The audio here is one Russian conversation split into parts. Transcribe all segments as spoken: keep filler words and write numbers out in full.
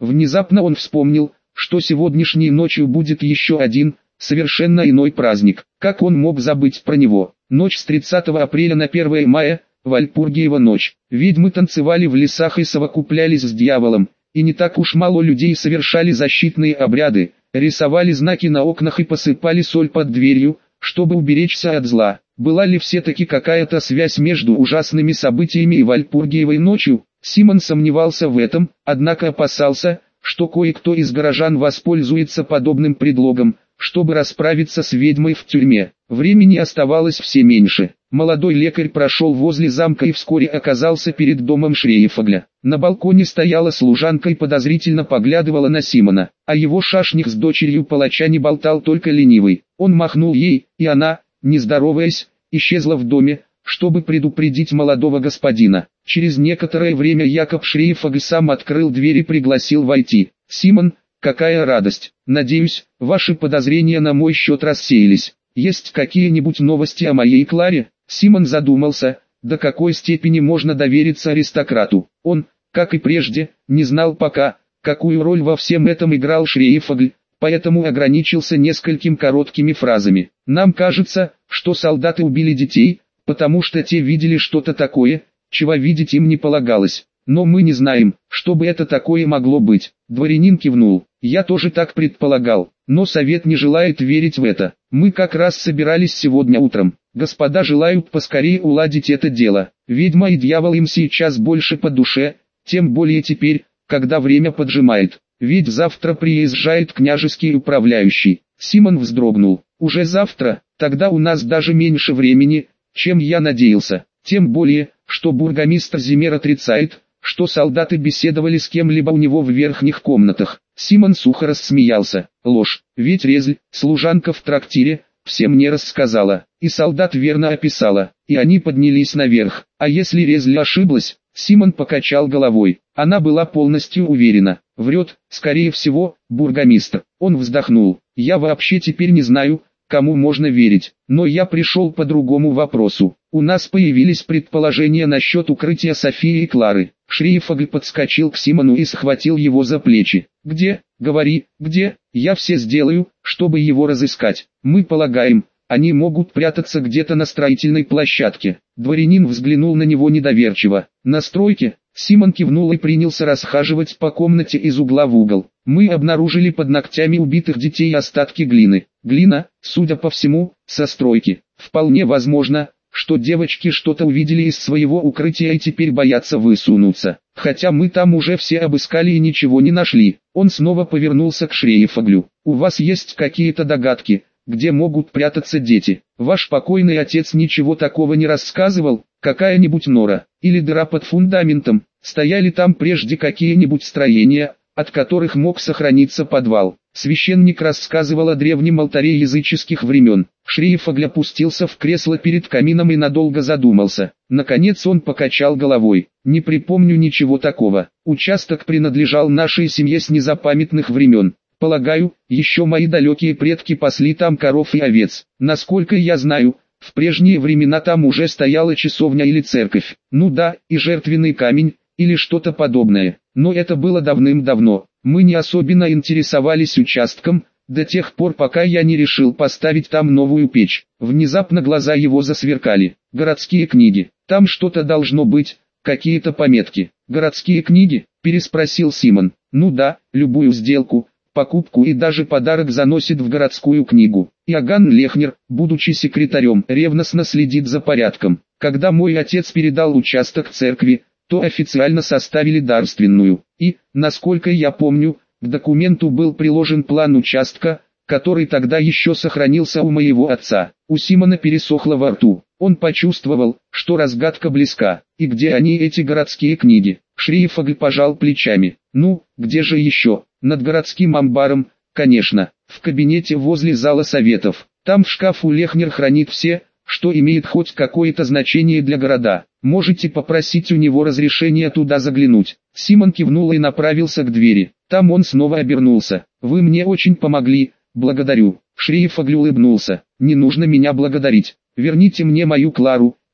Внезапно он вспомнил, что сегодняшней ночью будет еще один, совершенно иной праздник. Как он мог забыть про него? Ночь с тридцатого апреля на первое мая, Вальпургиева ночь. Ведьмы танцевали в лесах и совокуплялись с дьяволом, и не так уж мало людей совершали защитные обряды, рисовали знаки на окнах и посыпали соль под дверью, чтобы уберечься от зла. Была ли все-таки какая-то связь между ужасными событиями и Вальпургиевой ночью? Симон сомневался в этом, однако опасался, что кое-кто из горожан воспользуется подобным предлогом, чтобы расправиться с ведьмой в тюрьме. Времени оставалось все меньше. Молодой лекарь прошел возле замка и вскоре оказался перед домом Шрейфогля. На балконе стояла служанка и подозрительно поглядывала на Симона, а его шашник с дочерью палача не болтал только ленивый. Он махнул ей, и она, не здороваясь, исчезла в доме, чтобы предупредить молодого господина. Через некоторое время Якоб Шрейфогль сам открыл дверь и пригласил войти. «Симон, какая радость! Надеюсь, ваши подозрения на мой счет рассеялись. Есть какие-нибудь новости о моей Кларе?» Симон задумался, до какой степени можно довериться аристократу. Он, как и прежде, не знал пока, какую роль во всем этом играл Шрейфогль, поэтому ограничился несколькими короткими фразами. «Нам кажется, что солдаты убили детей, потому что те видели что-то такое, чего видеть им не полагалось. Но мы не знаем, что бы это такое могло быть». Дворянин кивнул. «Я тоже так предполагал, но совет не желает верить в это. Мы как раз собирались сегодня утром. Господа желают поскорее уладить это дело. Ведьма и дьявол им сейчас больше по душе, тем более теперь, когда время поджимает. Ведь завтра приезжает княжеский управляющий». Симон вздрогнул. «Уже завтра? Тогда у нас даже меньше времени, чем я надеялся. Тем более, что бургомистр Зимер отрицает, что солдаты беседовали с кем-либо у него в верхних комнатах». Симон сухо рассмеялся. «Ложь, ведь Резль, служанка в трактире, все мне рассказала, и солдат верно описала, и они поднялись наверх. А если Резль ошиблась?» Симон покачал головой. Она была полностью уверена. «Врет, скорее всего, бургомистр». Он вздохнул. «Я вообще теперь не знаю, кому можно верить, но я пришел по другому вопросу. У нас появились предположения насчет укрытия Софии и Клары». Шрейфогль подскочил к Симону и схватил его за плечи. «Где? Говори, где? Я все сделаю, чтобы его разыскать. Мы полагаем, они могут прятаться где-то на строительной площадке». Дворянин взглянул на него недоверчиво. «На стройке?» Симон кивнул и принялся расхаживать по комнате из угла в угол. «Мы обнаружили под ногтями убитых детей остатки глины. Глина, судя по всему, со стройки. Вполне возможно, что девочки что-то увидели из своего укрытия и теперь боятся высунуться. Хотя мы там уже все обыскали и ничего не нашли». Он снова повернулся к Шрейфоглю. «У вас есть какие-то догадки, где могут прятаться дети? Ваш покойный отец ничего такого не рассказывал? Какая-нибудь нора или дыра под фундаментом? Стояли там прежде какие-нибудь строения, от которых мог сохраниться подвал?» Священник рассказывал о древнем алтаре языческих времен. Шрейфогль опустился в кресло перед камином и надолго задумался. Наконец он покачал головой. «Не припомню ничего такого. Участок принадлежал нашей семье с незапамятных времен. Полагаю, еще мои далекие предки пасли там коров и овец. Насколько я знаю, в прежние времена там уже стояла часовня или церковь. Ну да, и жертвенный камень, или что-то подобное. Но это было давным-давно. Мы не особенно интересовались участком, до тех пор пока я не решил поставить там новую печь». Внезапно глаза его засверкали. «Городские книги. Там что-то должно быть, какие-то пометки». «Городские книги?» – переспросил Симон. «Ну да, любую сделку, покупку и даже подарок заносит в городскую книгу. Иоганн Лехнер, будучи секретарем, ревностно следит за порядком. Когда мой отец передал участок церкви, то официально составили дарственную, и, насколько я помню, к документу был приложен план участка, который тогда еще сохранился у моего отца». У Симона пересохло во рту. Он почувствовал, что разгадка близка. «И где они, эти городские книги?» Шрейфогль пожал плечами. «Ну, где же еще? Над городским амбаром, конечно, в кабинете возле зала советов. Там в шкафу Лехнер хранит все, что имеет хоть какое-то значение для города. Можете попросить у него разрешения туда заглянуть». Симон кивнул и направился к двери. Там он снова обернулся. «Вы мне очень помогли, благодарю». Шрейфогль улыбнулся. «Не нужно меня благодарить. Верните мне мою Клару,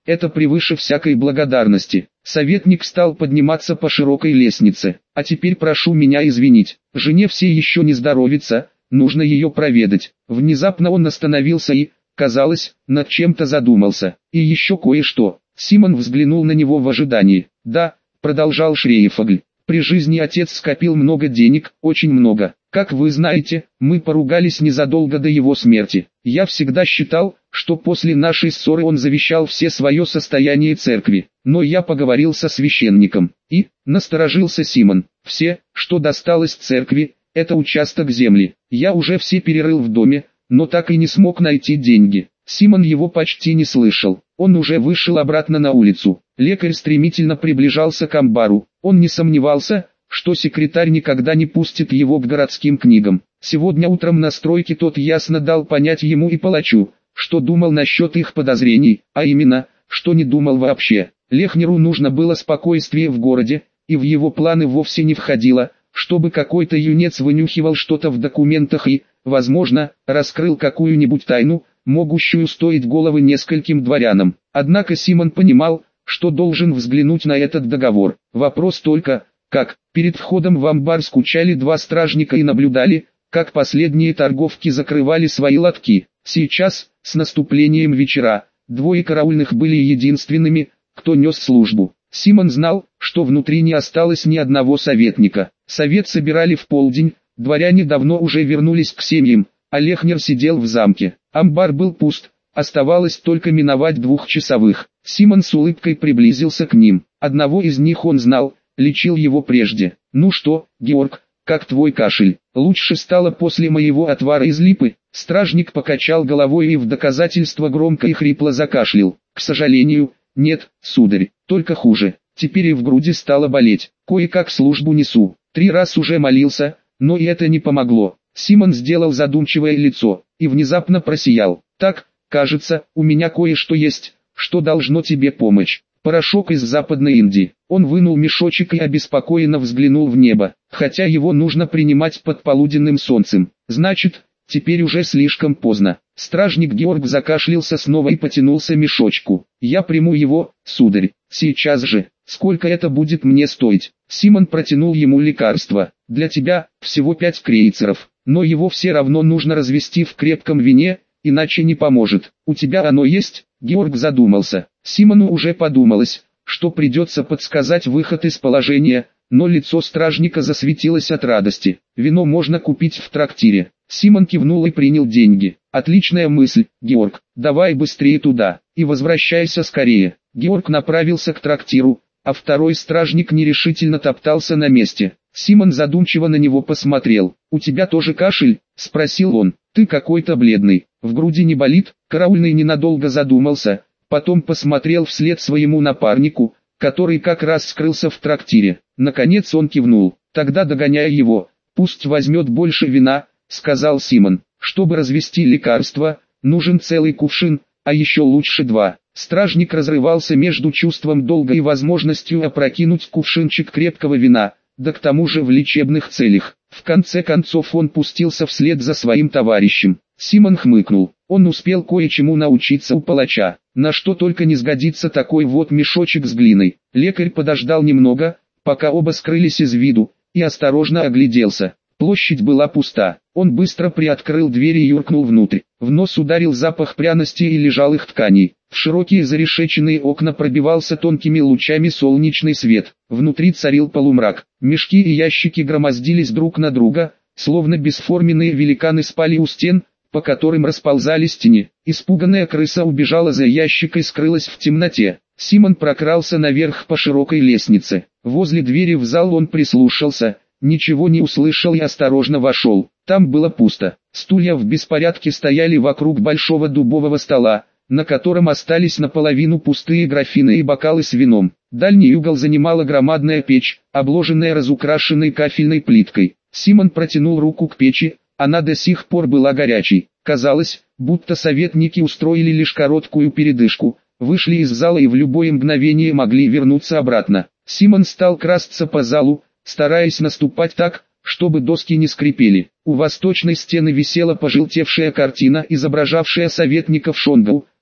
Это превыше всякой благодарности. Советник стал подниматься по широкой лестнице. А теперь прошу меня извинить. Жене все еще не здоровится, нужно ее проведать. Внезапно он остановился и, казалось, над чем-то задумался. И еще кое-что. Симон взглянул на него в ожидании. Да, продолжал Шрейфогль. При жизни отец скопил много денег, очень много. Как вы знаете, мы поругались незадолго до его смерти. Я всегда считал, что после нашей ссоры он завещал все свое состояние церкви. Но я поговорил со священником. И, насторожился Симон, все, что досталось церкви, это участок земли. Я уже все перерыл в доме, но так и не смог найти деньги. Симон его почти не слышал. Он уже вышел обратно на улицу. Лекарь стремительно приближался к амбару. Он не сомневался, что секретарь никогда не пустит его к городским книгам. Сегодня утром на стройке тот ясно дал понять ему и палачу, что думал насчет их подозрений, а именно, что не думал вообще. Лехнеру нужно было спокойствие в городе, и в его планы вовсе не входило, чтобы какой-то юнец вынюхивал что-то в документах и, возможно, раскрыл какую-нибудь тайну, могущую стоить головы нескольким дворянам. Однако Симон понимал, что должен взглянуть на этот договор. Вопрос только, как. Перед входом в амбар скучали два стражника и наблюдали, как последние торговки закрывали свои лотки. Сейчас, с наступлением вечера, двое караульных были единственными, кто нес службу. Симон знал, что внутри не осталось ни одного советника. Совет собирали в полдень, дворяне давно уже вернулись к семьям, а Лехнер сидел в замке. Амбар был пуст, оставалось только миновать двухчасовых. Симон с улыбкой приблизился к ним. Одного из них он знал, лечил его прежде. «Ну что, Георг, как твой кашель? Лучше стало после моего отвара из липы?» Стражник покачал головой и в доказательство громко и хрипло закашлял. «К сожалению, нет, сударь, только хуже. Теперь и в груди стало болеть. Кое-как службу несу. Три раз уже молился, но и это не помогло». Симон сделал задумчивое лицо и внезапно просиял. «Так, кажется, у меня кое-что есть, что должно тебе помочь. Порошок из Западной Индии». Он вынул мешочек и обеспокоенно взглянул в небо, хотя его нужно принимать под полуденным солнцем. Значит, теперь уже слишком поздно. Стражник Георг закашлялся снова и потянулся к мешочку. «Я приму его, сударь, сейчас же. Сколько это будет мне стоить?» Симон протянул ему лекарство. «Для тебя всего пять крейцеров, но его все равно нужно развести в крепком вине, иначе не поможет. У тебя оно есть?» Георг задумался. Симону уже подумалось, что придется подсказать выход из положения, но лицо стражника засветилось от радости. «Вино можно купить в трактире». Симон кивнул и принял деньги. «Отличная мысль, Георг, давай быстрее туда, и возвращайся скорее». Георг направился к трактиру, а второй стражник нерешительно топтался на месте. Симон задумчиво на него посмотрел. «У тебя тоже кашель?» – спросил он. «Ты какой-то бледный, в груди не болит?» Караульный ненадолго задумался, потом посмотрел вслед своему напарнику, который как раз скрылся в трактире. Наконец он кивнул. «Тогда догоняй его, пусть возьмет больше вина», — сказал Симон. «Чтобы развести лекарство, нужен целый кувшин, а еще лучше два». Стражник разрывался между чувством долга и возможностью опрокинуть кувшинчик крепкого вина, да к тому же в лечебных целях. В конце концов он пустился вслед за своим товарищем. Симон хмыкнул. Он успел кое-чему научиться у палача. На что только не сгодится такой вот мешочек с глиной. Лекарь подождал немного, пока оба скрылись из виду, и осторожно огляделся. Площадь была пуста. Он быстро приоткрыл дверь и юркнул внутрь. В нос ударил запах пряности и лежалых тканей. В широкие зарешеченные окна пробивался тонкими лучами солнечный свет. Внутри царил полумрак. Мешки и ящики громоздились друг на друга, словно бесформенные великаны спали у стен, по которым расползались тени. Испуганная крыса убежала за ящик и скрылась в темноте. Симон прокрался наверх по широкой лестнице. Возле двери в зал он прислушался, ничего не услышал и осторожно вошел. Там было пусто. Стулья в беспорядке стояли вокруг большого дубового стола, на котором остались наполовину пустые графины и бокалы с вином. Дальний угол занимала громадная печь, обложенная разукрашенной кафельной плиткой. Симон протянул руку к печи, она до сих пор была горячей. Казалось, будто советники устроили лишь короткую передышку, вышли из зала и в любое мгновение могли вернуться обратно. Симон стал красться по залу, стараясь наступать так, чтобы доски не скрипели. У восточной стены висела пожелтевшая картина, изображавшая советников Шонгау,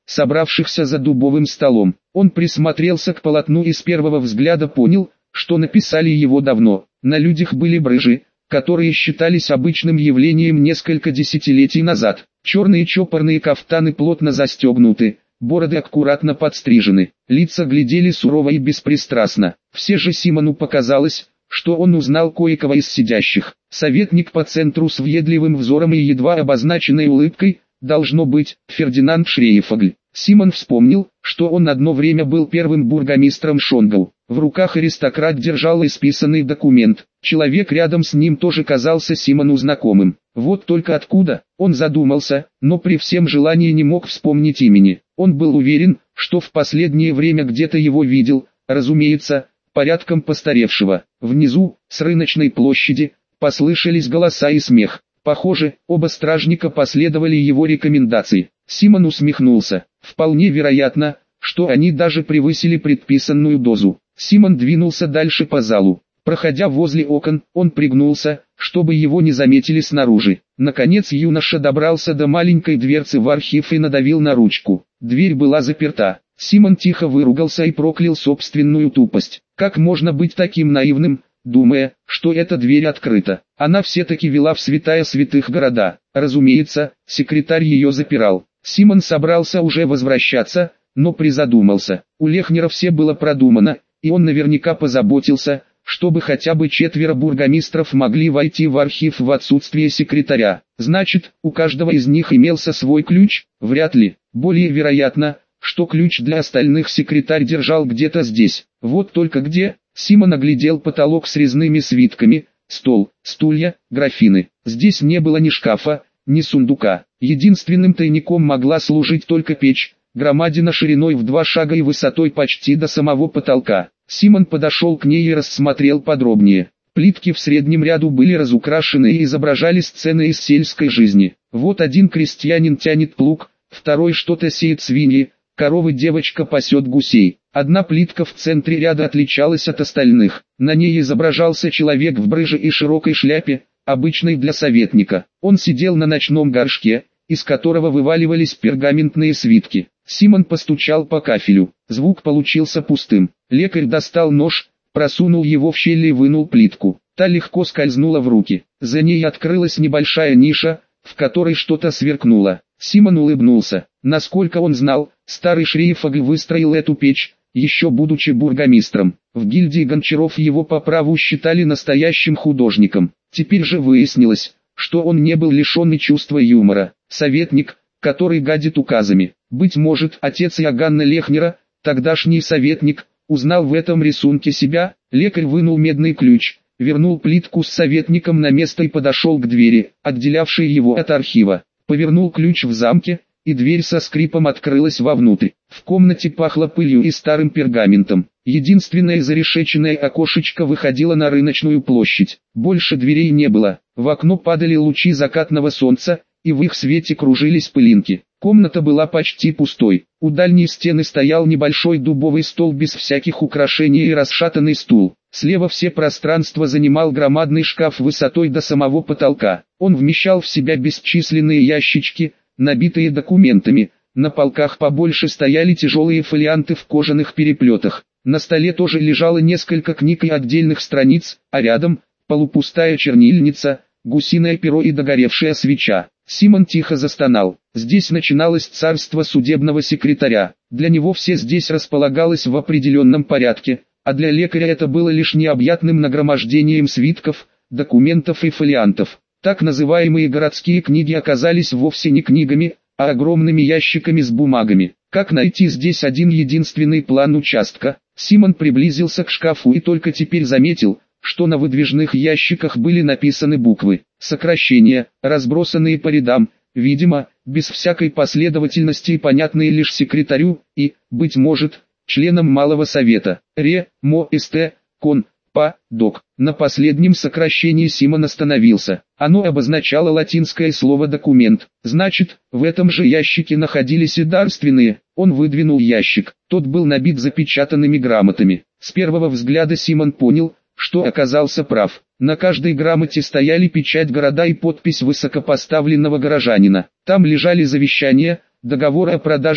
собравшихся за дубовым столом. Он присмотрелся к полотну и с первого взгляда понял, что написали его давно. На людях были брыжи, которые считались обычным явлением несколько десятилетий назад. Черные чопорные кафтаны плотно застегнуты, бороды аккуратно подстрижены, лица глядели сурово и беспристрастно. Все же Симону показалось, что он узнал кое-кого из сидящих. Советник по центру с въедливым взором и едва обозначенной улыбкой, должно быть, Фердинанд Шрейфогль. Симон вспомнил, что он одно время был первым бургомистром Шонгау. В руках аристократ держал исписанный документ. Человек рядом с ним тоже казался Симону знакомым. Вот только откуда, он задумался, но при всем желании не мог вспомнить имени. Он был уверен, что в последнее время где-то его видел, разумеется, порядком постаревшего. Внизу, с рыночной площади, послышались голоса и смех. Похоже, оба стражника последовали его рекомендации. Симон усмехнулся. Вполне вероятно, что они даже превысили предписанную дозу. Симон двинулся дальше по залу. Проходя возле окон, он пригнулся, чтобы его не заметили снаружи. Наконец юноша добрался до маленькой дверцы в архив и надавил на ручку. Дверь была заперта. Симон тихо выругался и проклял собственную тупость. Как можно быть таким наивным, думая, что эта дверь открыта? Она все-таки вела в святая святых города. Разумеется, секретарь ее запирал. Симон собрался уже возвращаться, но призадумался. У Лехнера все было продумано, и он наверняка позаботился, чтобы хотя бы четверо бургомистров могли войти в архив в отсутствие секретаря. Значит, у каждого из них имелся свой ключ? Вряд ли. Более вероятно, что ключ для остальных секретарь держал где-то здесь. Вот только где? Симон оглядел потолок с резными свитками, стол, стулья, графины. Здесь не было ни шкафа, ни сундука. Единственным тайником могла служить только печь, громадина шириной в два шага и высотой почти до самого потолка. Симон подошел к ней и рассмотрел подробнее. Плитки в среднем ряду были разукрашены и изображали сцены из сельской жизни. Вот один крестьянин тянет плуг, второй что-то сеет свиньи, коровы девочка пасет гусей. Одна плитка в центре ряда отличалась от остальных. На ней изображался человек в брыже и широкой шляпе, обычной для советника. Он сидел на ночном горшке, из которого вываливались пергаментные свитки. Симон постучал по кафелю. Звук получился пустым. Лекарь достал нож, просунул его в щель и вынул плитку. Та легко скользнула в руки. За ней открылась небольшая ниша, в которой что-то сверкнуло. Симон улыбнулся. Насколько он знал, старый Шрейфогль выстроил эту печь, еще будучи бургомистром. В гильдии гончаров его по праву считали настоящим художником. Теперь же выяснилось, что он не был лишен и чувства юмора. Советник, который гадит указами. Быть может, отец Иоганна Лехнера, тогдашний советник, узнал в этом рисунке себя. Лекарь вынул медный ключ, вернул плитку с советником на место и подошел к двери, отделявшей его от архива. Повернул ключ в замке, и дверь со скрипом открылась вовнутрь. В комнате пахло пылью и старым пергаментом. Единственное зарешеченное окошечко выходило на рыночную площадь. Больше дверей не было. В окно падали лучи закатного солнца, и в их свете кружились пылинки. Комната была почти пустой. У дальней стены стоял небольшой дубовый стол без всяких украшений и расшатанный стул. Слева все пространство занимал громадный шкаф высотой до самого потолка. Он вмещал в себя бесчисленные ящички, набитые документами. На полках побольше стояли тяжелые фолианты в кожаных переплетах. На столе тоже лежало несколько книг и отдельных страниц, а рядом полупустая чернильница, гусиное перо и догоревшая свеча. Симон тихо застонал. Здесь начиналось царство судебного секретаря. Для него все здесь располагалось в определенном порядке, а для лекаря это было лишь необъятным нагромождением свитков, документов и фолиантов. Так называемые городские книги оказались вовсе не книгами, а огромными ящиками с бумагами. Как найти здесь один единственный план участка? Симон приблизился к шкафу и только теперь заметил, что на выдвижных ящиках были написаны буквы, сокращения, разбросанные по рядам, видимо, без всякой последовательности и понятные лишь секретарю и, быть может, членам малого совета. Ре, Мо, Ст, Кон, Па, Док. На последнем сокращении Симон остановился. Оно обозначало латинское слово «документ». Значит, в этом же ящике находились и дарственные. Он выдвинул ящик. Тот был набит запечатанными грамотами. С первого взгляда Симон понял, что оказался прав. На каждой грамоте стояли печать города и подпись высокопоставленного горожанина. Там лежали завещания, договоры о продаже и,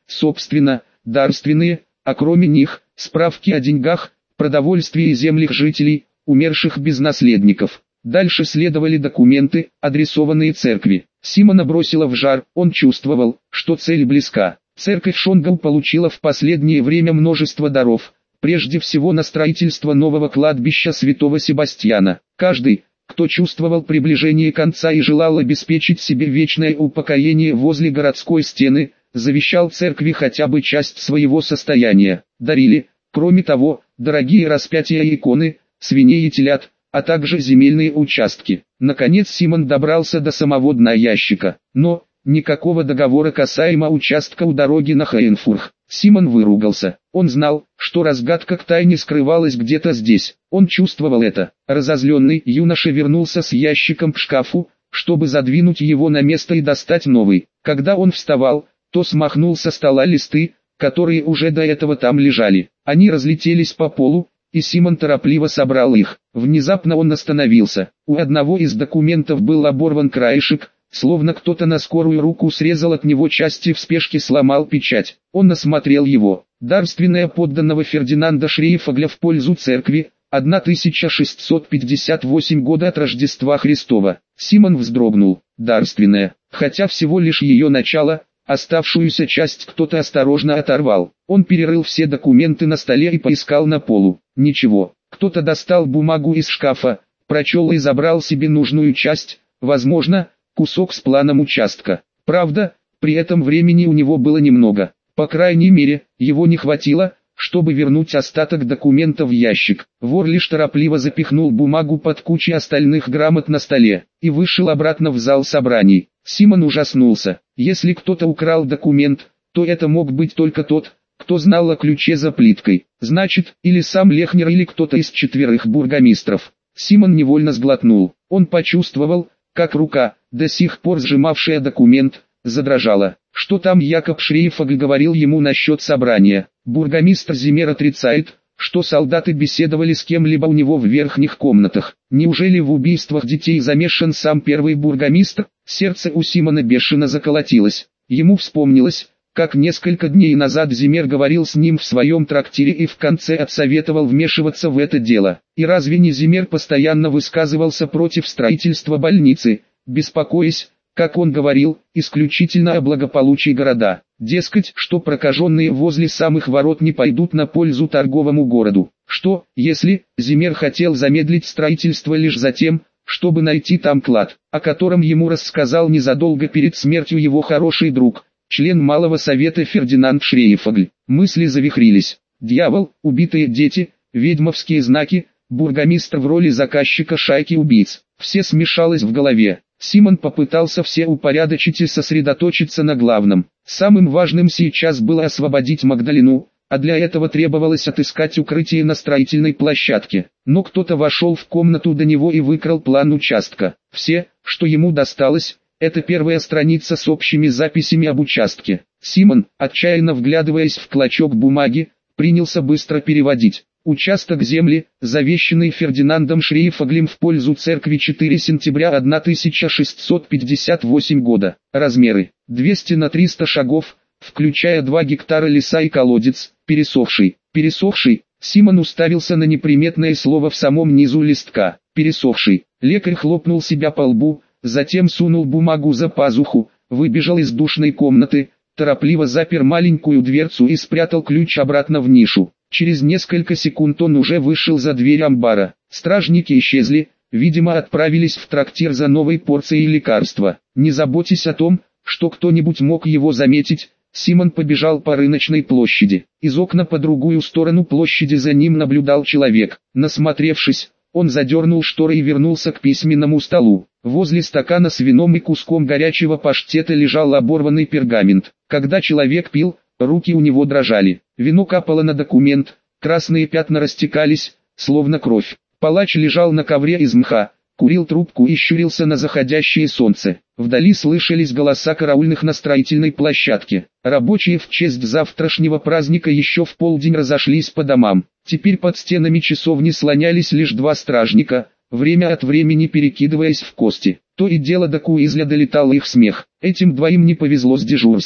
собственно, дарственные, а кроме них, справки о деньгах, продовольствии и землях жителей, умерших без наследников. Дальше следовали документы, адресованные церкви. Симона бросила в жар, он чувствовал, что цель близка. Церковь Шонгау получила в последнее время множество даров, прежде всего на строительство нового кладбища святого Себастьяна. Каждый, кто чувствовал приближение конца и желал обеспечить себе вечное упокоение возле городской стены, завещал церкви хотя бы часть своего состояния. Дарили, кроме того, дорогие распятия и иконы, свиней и телят, а также земельные участки. Наконец Симон добрался до самого дна ящика, но никакого договора касаемо участка у дороги на Хайнфурх. Симон выругался. Он знал, что разгадка к тайне скрывалась где-то здесь. Он чувствовал это. Разозленный юноша вернулся с ящиком к шкафу, чтобы задвинуть его на место и достать новый. Когда он вставал, то смахнул со стола листы, которые уже до этого там лежали. Они разлетелись по полу, и Симон торопливо собрал их. Внезапно он остановился. У одного из документов был оборван краешек, словно кто-то на скорую руку срезал от него части, в спешке сломал печать. Он осмотрел его. Дарственная подданного Фердинанда Шрейфогля в пользу церкви, тысяча шестьсот пятьдесят восьмой года от Рождества Христова. Симон вздрогнул. Дарственная, хотя всего лишь ее начало, оставшуюся часть кто-то осторожно оторвал. Он перерыл все документы на столе и поискал на полу. Ничего. Кто-то достал бумагу из шкафа, прочел и забрал себе нужную часть, возможно, кусок с планом участка. Правда, при этом времени у него было немного. По крайней мере, его не хватило, чтобы вернуть остаток документов в ящик. Вор лишь торопливо запихнул бумагу под кучей остальных грамот на столе и вышел обратно в зал собраний. Симон ужаснулся. Если кто-то украл документ, то это мог быть только тот, кто знал о ключе за плиткой. Значит, или сам Лехнер, или кто-то из четверых бургомистров. Симон невольно сглотнул. Он почувствовал, как рука, до сих пор сжимавшая документ, задрожала. Что там Якоб Шрейфогль говорил ему насчет собрания? Бургомистр Зиммер отрицает, что солдаты беседовали с кем-либо у него в верхних комнатах. Неужели в убийствах детей замешан сам первый бургомистр? Сердце у Симона бешено заколотилось. Ему вспомнилось, как несколько дней назад Зиммер говорил с ним в своем трактире и в конце отсоветовал вмешиваться в это дело. И разве не Зиммер постоянно высказывался против строительства больницы, беспокоясь, как он говорил, исключительно о благополучии города? Дескать, что прокаженные возле самых ворот не пойдут на пользу торговому городу. Что, если Зиммер хотел замедлить строительство лишь за тем, чтобы найти там клад, о котором ему рассказал незадолго перед смертью его хороший друг, член Малого Совета Фердинанд Шрейфогль? Мысли завихрились. Дьявол, убитые дети, ведьмовские знаки, бургомистр в роли заказчика шайки убийц. Все смешалось в голове. Симон попытался все упорядочить и сосредоточиться на главном. Самым важным сейчас было освободить Магдалину, а для этого требовалось отыскать укрытие на строительной площадке. Но кто-то вошел в комнату до него и выкрал план участка. Все, что ему досталось, это первая страница с общими записями об участке. Симон, отчаянно вглядываясь в клочок бумаги, принялся быстро переводить. Участок земли, завещанный Фердинандом Шрейфоглем в пользу церкви четвёртого сентября тысяча шестьсот пятьдесят восьмого года. Размеры: двести на триста шагов, включая два гектара леса и колодец, пересохший. Пересохший. Симон уставился на неприметное слово в самом низу листка. Пересохший. Лекарь хлопнул себя по лбу, затем сунул бумагу за пазуху, выбежал из душной комнаты, торопливо запер маленькую дверцу и спрятал ключ обратно в нишу. Через несколько секунд он уже вышел за дверь амбара. Стражники исчезли, видимо, отправились в трактир за новой порцией лекарства. Не заботясь о том, что кто-нибудь мог его заметить, Симон побежал по рыночной площади. Из окна по другую сторону площади за ним наблюдал человек. Насмотревшись, он задернул шторы и вернулся к письменному столу. Возле стакана с вином и куском горячего паштета лежал оборванный пергамент. Когда человек пил, руки у него дрожали. Вино капало на документ, красные пятна растекались, словно кровь. Палач лежал на ковре из мха, курил трубку и щурился на заходящее солнце. Вдали слышались голоса караульных на строительной площадке. Рабочие в честь завтрашнего праздника еще в полдень разошлись по домам. Теперь под стенами часовни слонялись лишь два стражника, время от времени перекидываясь в кости. То и дело до Куизля долетал их смех. Этим двоим не повезло с дежурством.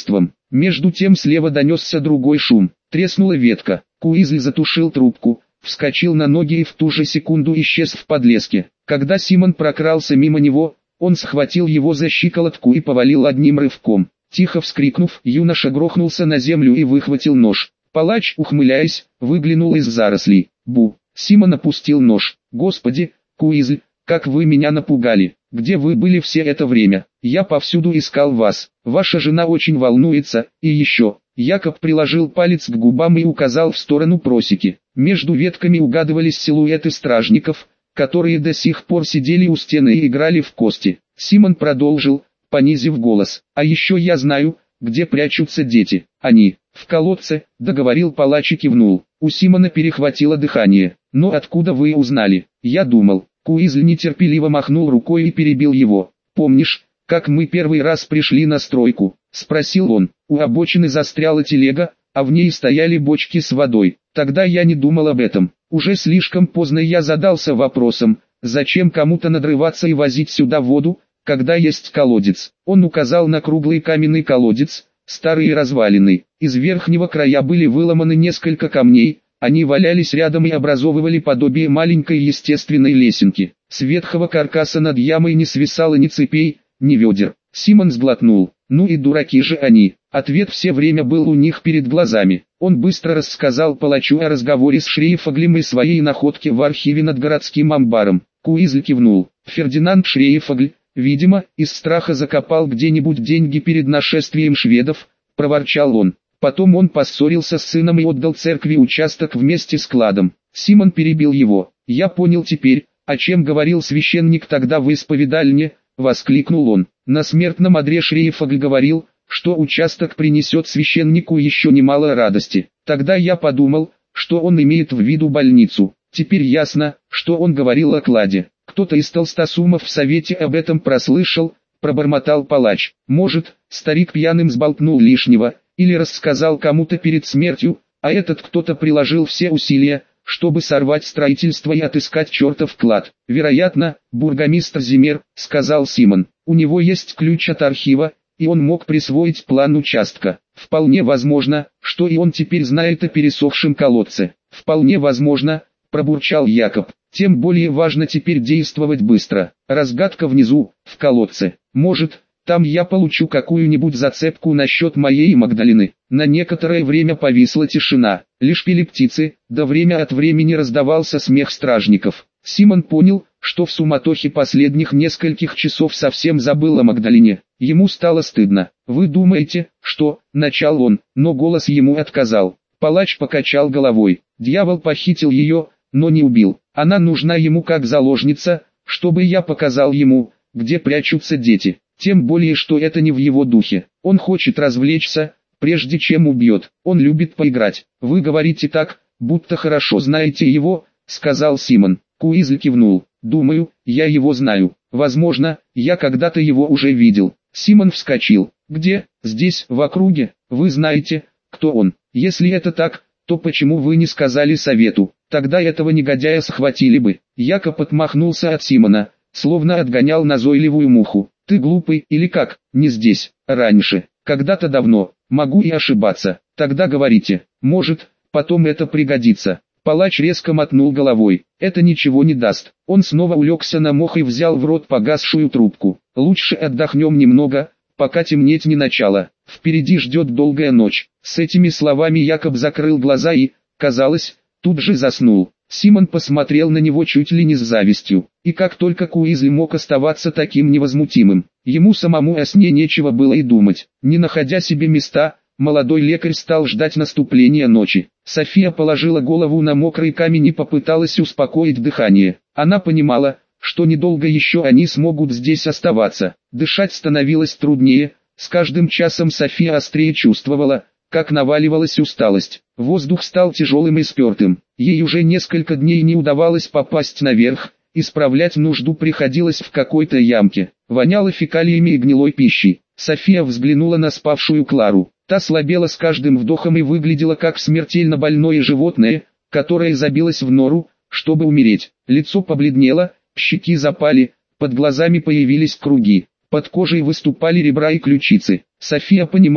Между тем слева донесся другой шум. Треснула ветка. Куизли затушил трубку, вскочил на ноги и в ту же секунду исчез в подлеске. Когда Симон прокрался мимо него, он схватил его за щиколотку и повалил одним рывком. Тихо вскрикнув, юноша грохнулся на землю и выхватил нож. Палач, ухмыляясь, выглянул из зарослей. «Бу!» Симон опустил нож. «Господи, Куизль, как вы меня напугали! Где вы были все это время? Я повсюду искал вас. Ваша жена очень волнуется, и еще...» Якоб приложил палец к губам и указал в сторону просеки. Между ветками угадывались силуэты стражников, которые до сих пор сидели у стены и играли в кости. Симон продолжил, понизив голос. «А еще я знаю, где прячутся дети. Они в колодце», — договорил палач и кивнул. У Симона перехватило дыхание. «Но откуда вы узнали?» «Я думал». Куизль нетерпеливо махнул рукой и перебил его. «Помнишь, как мы первый раз пришли на стройку?» — спросил он. «У обочины застряла телега, а в ней стояли бочки с водой. Тогда я не думал об этом. Уже слишком поздно я задался вопросом, зачем кому-то надрываться и возить сюда воду, когда есть колодец». Он указал на круглый каменный колодец, старый и разваленный. Из верхнего края были выломаны несколько камней, они валялись рядом и образовывали подобие маленькой естественной лесенки. С ветхого каркаса над ямой не свисало ни цепей, ни ведер. Симон сглотнул. «Ну и дураки же они». Ответ все время был у них перед глазами. Он быстро рассказал палачу о разговоре с Шрейфоглем и своей находке в архиве над городским амбаром. Куизль кивнул. Фердинанд Шрейфогль, видимо, из страха закопал где-нибудь деньги перед нашествием шведов, проворчал он. Потом он поссорился с сыном и отдал церкви участок вместе с кладом. Симон перебил его. «Я понял теперь, о чем говорил священник тогда в исповедальне», — воскликнул он. На смертном одре Шрейфогль говорил, что участок принесет священнику еще немало радости. Тогда я подумал, что он имеет в виду больницу. Теперь ясно, что он говорил о кладе. Кто-то из толстосумов в совете об этом прослышал, пробормотал палач. Может, старик пьяным сболтнул лишнего, или рассказал кому-то перед смертью, а этот кто-то приложил все усилия, чтобы сорвать строительство и отыскать чертов клад. Вероятно, бургомистр Зимер, сказал Симон. У него есть ключ от архива, и он мог присвоить план участка. Вполне возможно, что и он теперь знает о пересохшем колодце. Вполне возможно, пробурчал Якоб. Тем более важно теперь действовать быстро. Разгадка внизу, в колодце. Может, там я получу какую-нибудь зацепку насчет моей Магдалины. На некоторое время повисла тишина. Лишь пели птицы, да время от времени раздавался смех стражников. Симон понял, что в суматохе последних нескольких часов совсем забыл о Магдалине. Ему стало стыдно. «Вы думаете, что...» — начал он, но голос ему отказал. Палач покачал головой. «Дьявол похитил ее, но не убил. Она нужна ему как заложница, чтобы я показал ему, где прячутся дети. Тем более, что это не в его духе. Он хочет развлечься, прежде чем убьет. Он любит поиграть. Вы говорите так, будто хорошо знаете его», — сказал Симон. Куизль кивнул. «Думаю, я его знаю. Возможно, я когда-то его уже видел». Симон вскочил. «Где?» «Здесь, в округе. Вы знаете, кто он. Если это так, то почему вы не сказали совету? Тогда этого негодяя схватили бы». Якоб отмахнулся от Симона, словно отгонял назойливую муху. «Ты глупый или как? Не здесь, раньше, когда-то давно. Могу и ошибаться. Тогда говорите. Может, потом это пригодится». Палач резко мотнул головой. «Это ничего не даст». Он снова улегся на мох и взял в рот погасшую трубку. «Лучше отдохнем немного, пока темнеть не начало. Впереди ждет долгая ночь». С этими словами Якоб закрыл глаза и, казалось, тут же заснул. Симон посмотрел на него чуть ли не с завистью. И как только Куизль мог оставаться таким невозмутимым, ему самому о сне нечего было и думать. Не находя себе места, молодой лекарь стал ждать наступления ночи. София положила голову на мокрый камень и попыталась успокоить дыхание. Она понимала, что недолго еще они смогут здесь оставаться. Дышать становилось труднее, с каждым часом София острее чувствовала, как наваливалась усталость. Воздух стал тяжелым и спертым. Ей уже несколько дней не удавалось попасть наверх, исправлять нужду приходилось в какой-то ямке. Воняло фекалиями и гнилой пищей. София взглянула на спавшую Клару. Та слабела с каждым вдохом и выглядела как смертельно больное животное, которое забилось в нору, чтобы умереть. Лицо побледнело, щеки запали, под глазами появились круги. Под кожей выступали ребра и ключицы. София понимала,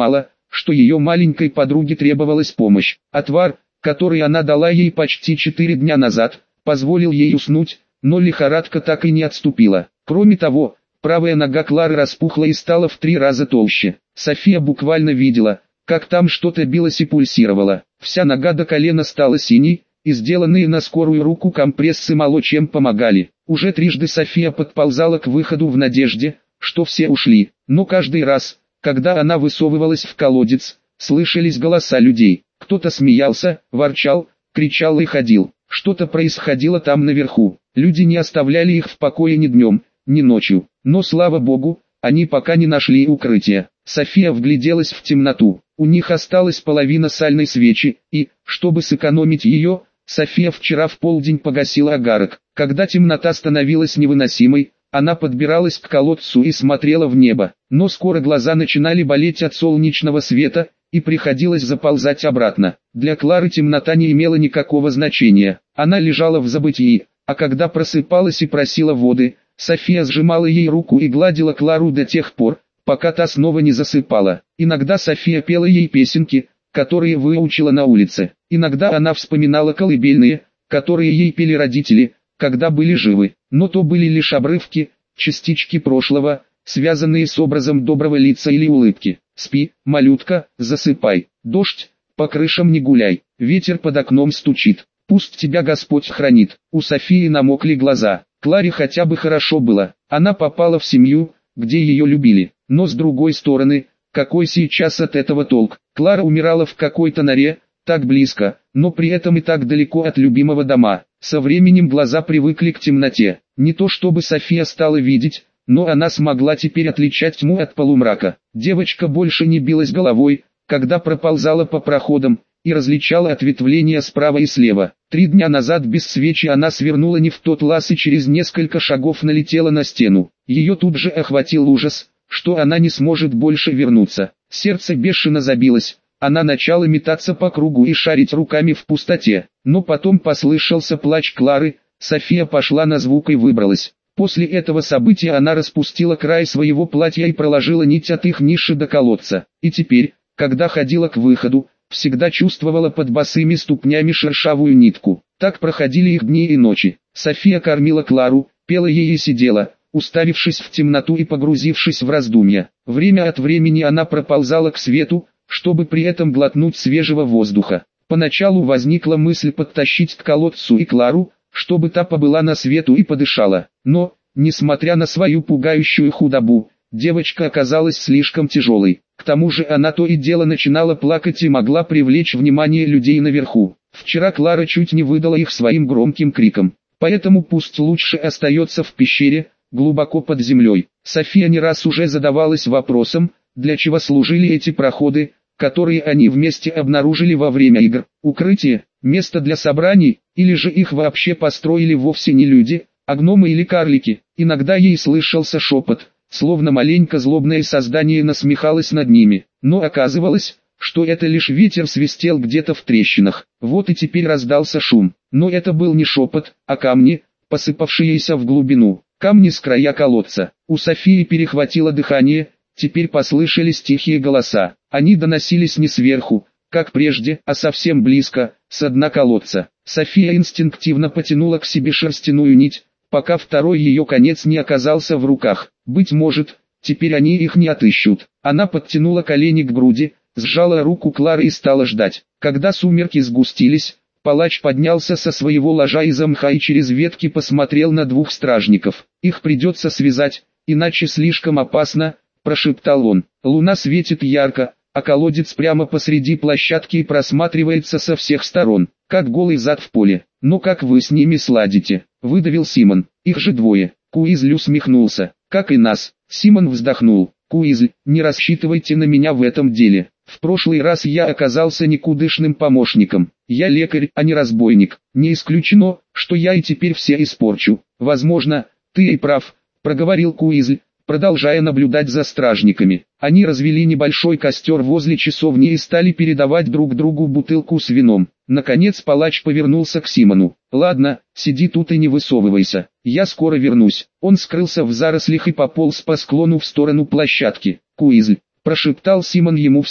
что ее маленькой подруге требовалась помощь. Отвар, который она дала ей почти четыре дня назад, позволил ей уснуть, но лихорадка так и не отступила. Кроме того, правая нога Клары распухла и стала в три раза толще. София буквально видела, как там что-то билось и пульсировало. Вся нога до колена стала синей, и сделанные на скорую руку компрессы мало чем помогали. Уже трижды София подползала к выходу в надежде, что все ушли, но каждый раз, когда она высовывалась в колодец, слышались голоса людей. Кто-то смеялся, ворчал, кричал и ходил. Что-то происходило там наверху. Люди не оставляли их в покое ни днем, ни ночью. Но слава богу, они пока не нашли укрытия. София вгляделась в темноту. У них осталась половина сальной свечи, и, чтобы сэкономить ее, София вчера в полдень погасила огарок. Когда темнота становилась невыносимой, она подбиралась к колодцу и смотрела в небо. Но скоро глаза начинали болеть от солнечного света, и приходилось заползать обратно. Для Клары темнота не имела никакого значения. Она лежала в забытии, а когда просыпалась и просила воды, София сжимала ей руку и гладила Клару до тех пор, пока та снова не засыпала. Иногда София пела ей песенки, которые выучила на улице. Иногда она вспоминала колыбельные, которые ей пели родители, когда были живы. Но то были лишь обрывки, частички прошлого, связанные с образом доброго лица или улыбки. «Спи, малютка, засыпай, дождь, по крышам не гуляй, ветер под окном стучит, пусть тебя Господь хранит». У Софии намокли глаза. Кларе хотя бы хорошо было, она попала в семью, где ее любили. Но с другой стороны, какой сейчас от этого толк? Клара умирала в какой-то норе, так близко, но при этом и так далеко от любимого дома. Со временем глаза привыкли к темноте. Не то чтобы София стала видеть, но она смогла теперь отличать тьму от полумрака. Девочка больше не билась головой, когда проползала по проходам, и различала ответвления справа и слева. Три дня назад без свечи она свернула не в тот лаз и через несколько шагов налетела на стену. Ее тут же охватил ужас, что она не сможет больше вернуться. Сердце бешено забилось, она начала метаться по кругу и шарить руками в пустоте. Но потом послышался плач Клары, София пошла на звук и выбралась. После этого события она распустила край своего платья и проложила нить от их ниши до колодца. И теперь, когда ходила к выходу, всегда чувствовала под босыми ступнями шершавую нитку. Так проходили их дни и ночи. София кормила Клару, пела ей и сидела, уставившись в темноту и погрузившись в раздумья. Время от времени она проползала к свету, чтобы при этом глотнуть свежего воздуха. Поначалу возникла мысль подтащить к колодцу и Клару, чтобы та побыла на свету и подышала. Но, несмотря на свою пугающую худобу, девочка оказалась слишком тяжелой. К тому же она то и дело начинала плакать и могла привлечь внимание людей наверху. Вчера Клара чуть не выдала их своим громким криком. Поэтому пусть лучше остается в пещере, глубоко под землей. София не раз уже задавалась вопросом, для чего служили эти проходы, которые они вместе обнаружили во время игр. Укрытие, место для собраний, или же их вообще построили вовсе не люди, а гномы или карлики. Иногда ей слышался шепот, словно маленько злобное создание насмехалось над ними. Но оказывалось, что это лишь ветер свистел где-то в трещинах. Вот и теперь раздался шум. Но это был не шепот, а камни, посыпавшиеся в глубину. Камни с края колодца. У Софии перехватило дыхание, теперь послышались тихие голоса. Они доносились не сверху, как прежде, а совсем близко, с дна колодца. София инстинктивно потянула к себе шерстяную нить, пока второй ее конец не оказался в руках. Быть может, теперь они их не отыщут. Она подтянула колени к груди, сжала руку Клары и стала ждать. Когда сумерки сгустились, палач поднялся со своего ложа из мха и через ветки посмотрел на двух стражников. «Их придется связать, иначе слишком опасно», — прошептал он. Луна светит ярко, а колодец прямо посреди площадки и просматривается со всех сторон, как голый зад в поле. «Но как вы с ними сладите?» — выдавил Симон. «Их же двое». Куизль усмехнулся. «Как и нас». Симон вздохнул. «Куизль, не рассчитывайте на меня в этом деле. В прошлый раз я оказался никудышным помощником. Я лекарь, а не разбойник. Не исключено, что я и теперь все испорчу. Возможно, ты и прав», — проговорил Куизль, продолжая наблюдать за стражниками. Они развели небольшой костер возле часовни и стали передавать друг другу бутылку с вином. Наконец палач повернулся к Симону. «Ладно, сиди тут и не высовывайся. Я скоро вернусь». Он скрылся в зарослях и пополз по склону в сторону площадки. «Куизль», — прошептал Симон ему вслед.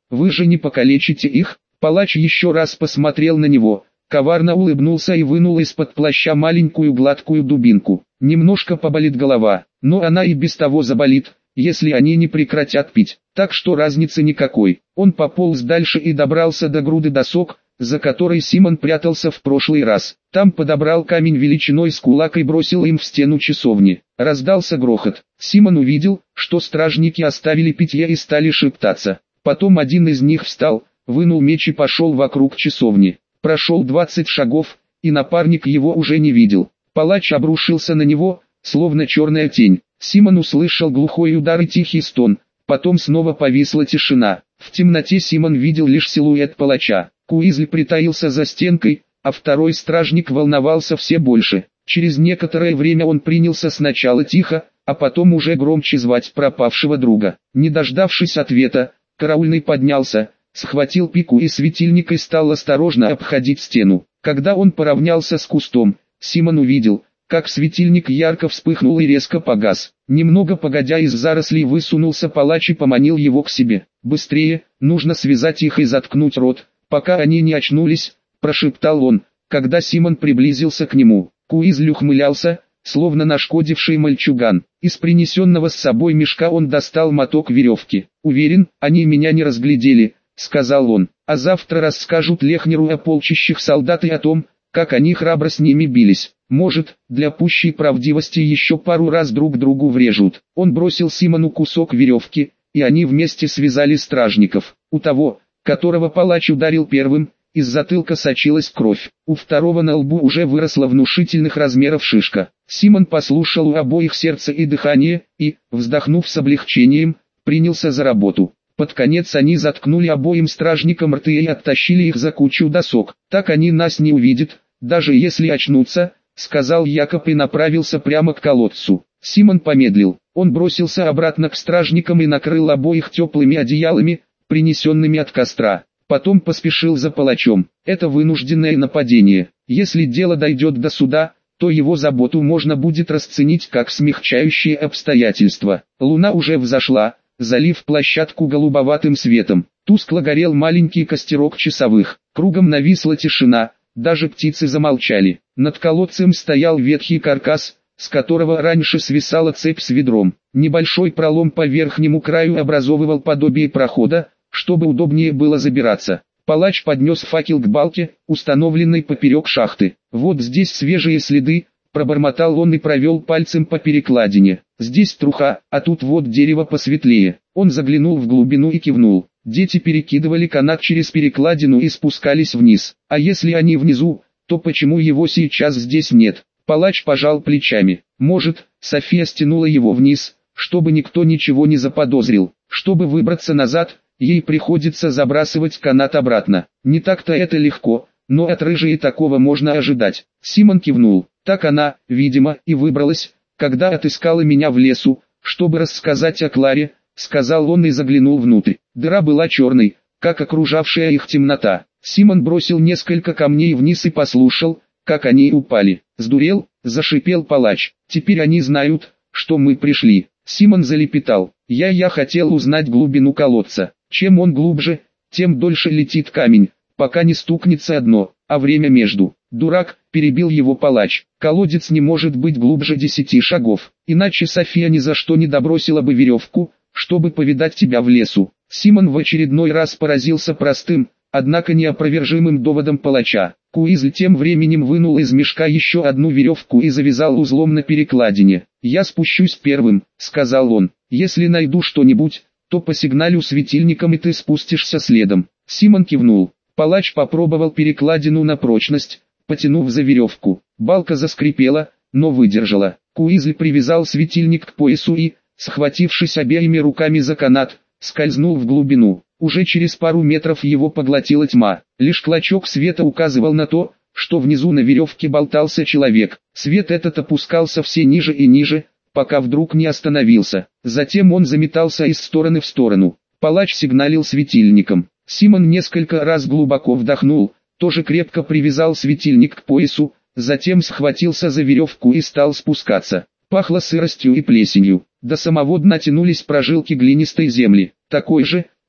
вы же не покалечите их? Палач еще раз посмотрел на него, коварно улыбнулся и вынул из-под плаща маленькую гладкую дубинку. Немножко поболит голова, но она и без того заболит, если они не прекратят пить, так что разницы никакой. Он пополз дальше и добрался до груды досок, за которой Симон прятался в прошлый раз. Там подобрал камень величиной с кулак и бросил им в стену часовни. Раздался грохот. Симон увидел, что стражники оставили питье и стали шептаться. Потом один из них встал, вынул меч и пошел вокруг часовни. Прошел двадцать шагов, и напарник его уже не видел. Палач обрушился на него, словно черная тень. Симон услышал глухой удар и тихий стон. Потом снова повисла тишина. В темноте Симон видел лишь силуэт палача. Куизли притаился за стенкой, а второй стражник волновался все больше. Через некоторое время он принялся сначала тихо, а потом уже громче звать пропавшего друга. Не дождавшись ответа, караульный поднялся, схватил пику и светильник и стал осторожно обходить стену. Когда он поравнялся с кустом, Симон увидел, как светильник ярко вспыхнул и резко погас. Немного погодя из зарослей высунулся палач и поманил его к себе. «Быстрее, нужно связать их и заткнуть рот, пока они не очнулись», – прошептал он, когда Симон приблизился к нему. Куизли ухмылялся, словно нашкодивший мальчуган. Из принесенного с собой мешка он достал моток веревки. «Уверен, они меня не разглядели», – сказал он, – «а завтра расскажут Лехнеру о полчищах солдат и о том, как они храбро с ними бились. Может, для пущей правдивости еще пару раз друг другу врежут». Он бросил Симону кусок веревки, и они вместе связали стражников. У того, которого палач ударил первым, из затылка сочилась кровь. У второго на лбу уже выросла внушительных размеров шишка. Симон послушал у обоих сердце и дыхание, и, вздохнув с облегчением, принялся за работу. Под конец они заткнули обоим стражникам рты и оттащили их за кучу досок. «Так они нас не увидят, даже если очнутся», — сказал Якоб и направился прямо к колодцу. Симон помедлил. Он бросился обратно к стражникам и накрыл обоих теплыми одеялами, принесенными от костра. Потом поспешил за палачом. Это вынужденное нападение. Если дело дойдет до суда, то его заботу можно будет расценить как смягчающие обстоятельства. Луна уже взошла, залив площадку голубоватым светом. Тускло горел маленький костерок часовых. Кругом нависла тишина, даже птицы замолчали. Над колодцем стоял ветхий каркас, с которого раньше свисала цепь с ведром. Небольшой пролом по верхнему краю образовывал подобие прохода, чтобы удобнее было забираться. Палач поднес факел к балке, установленной поперек шахты. «Вот здесь свежие следы», — пробормотал он и провел пальцем по перекладине. «Здесь труха, а тут вот дерево посветлее». Он заглянул в глубину и кивнул. Дети перекидывали канат через перекладину и спускались вниз. А если они внизу, то почему его сейчас здесь нет? Палач пожал плечами. Может, София стянула его вниз, чтобы никто ничего не заподозрил. Чтобы выбраться назад, ей приходится забрасывать канат обратно. Не так-то это легко, но от рыжей такого можно ожидать. Симон кивнул. Так она, видимо, и выбралась, когда отыскала меня в лесу, чтобы рассказать о Кларе, сказал он и заглянул внутрь. Дыра была черной, как окружавшая их темнота. Симон бросил несколько камней вниз и послушал, как они упали. «Сдурел?» – зашипел палач. «Теперь они знают, что мы пришли». Симон залепетал. «Я я хотел узнать глубину колодца. Чем он глубже, тем дольше летит камень, пока не стукнется одно, а время между». «Дурак», – перебил его палач. «Колодец не может быть глубже десяти шагов, иначе София ни за что не добросила бы веревку, чтобы повидать тебя в лесу». Симон в очередной раз поразился простым, однако неопровержимым доводом палача. Куизли тем временем вынул из мешка еще одну веревку и завязал узлом на перекладине. «Я спущусь первым», — сказал он. «Если найду что-нибудь, то посигналю светильником и ты спустишься следом». Симон кивнул. Палач попробовал перекладину на прочность, потянув за веревку. Балка заскрипела, но выдержала. Куизли привязал светильник к поясу и, схватившись обеими руками за канат, скользнул в глубину. Уже через пару метров его поглотила тьма. Лишь клочок света указывал на то, что внизу на веревке болтался человек. Свет этот опускался все ниже и ниже, пока вдруг не остановился. Затем он заметался из стороны в сторону. Палач сигналил светильником. Симон несколько раз глубоко вдохнул, тоже крепко привязал светильник к поясу, затем схватился за веревку и стал спускаться. Пахло сыростью и плесенью. До самого дна тянулись прожилки глинистой земли, такой же,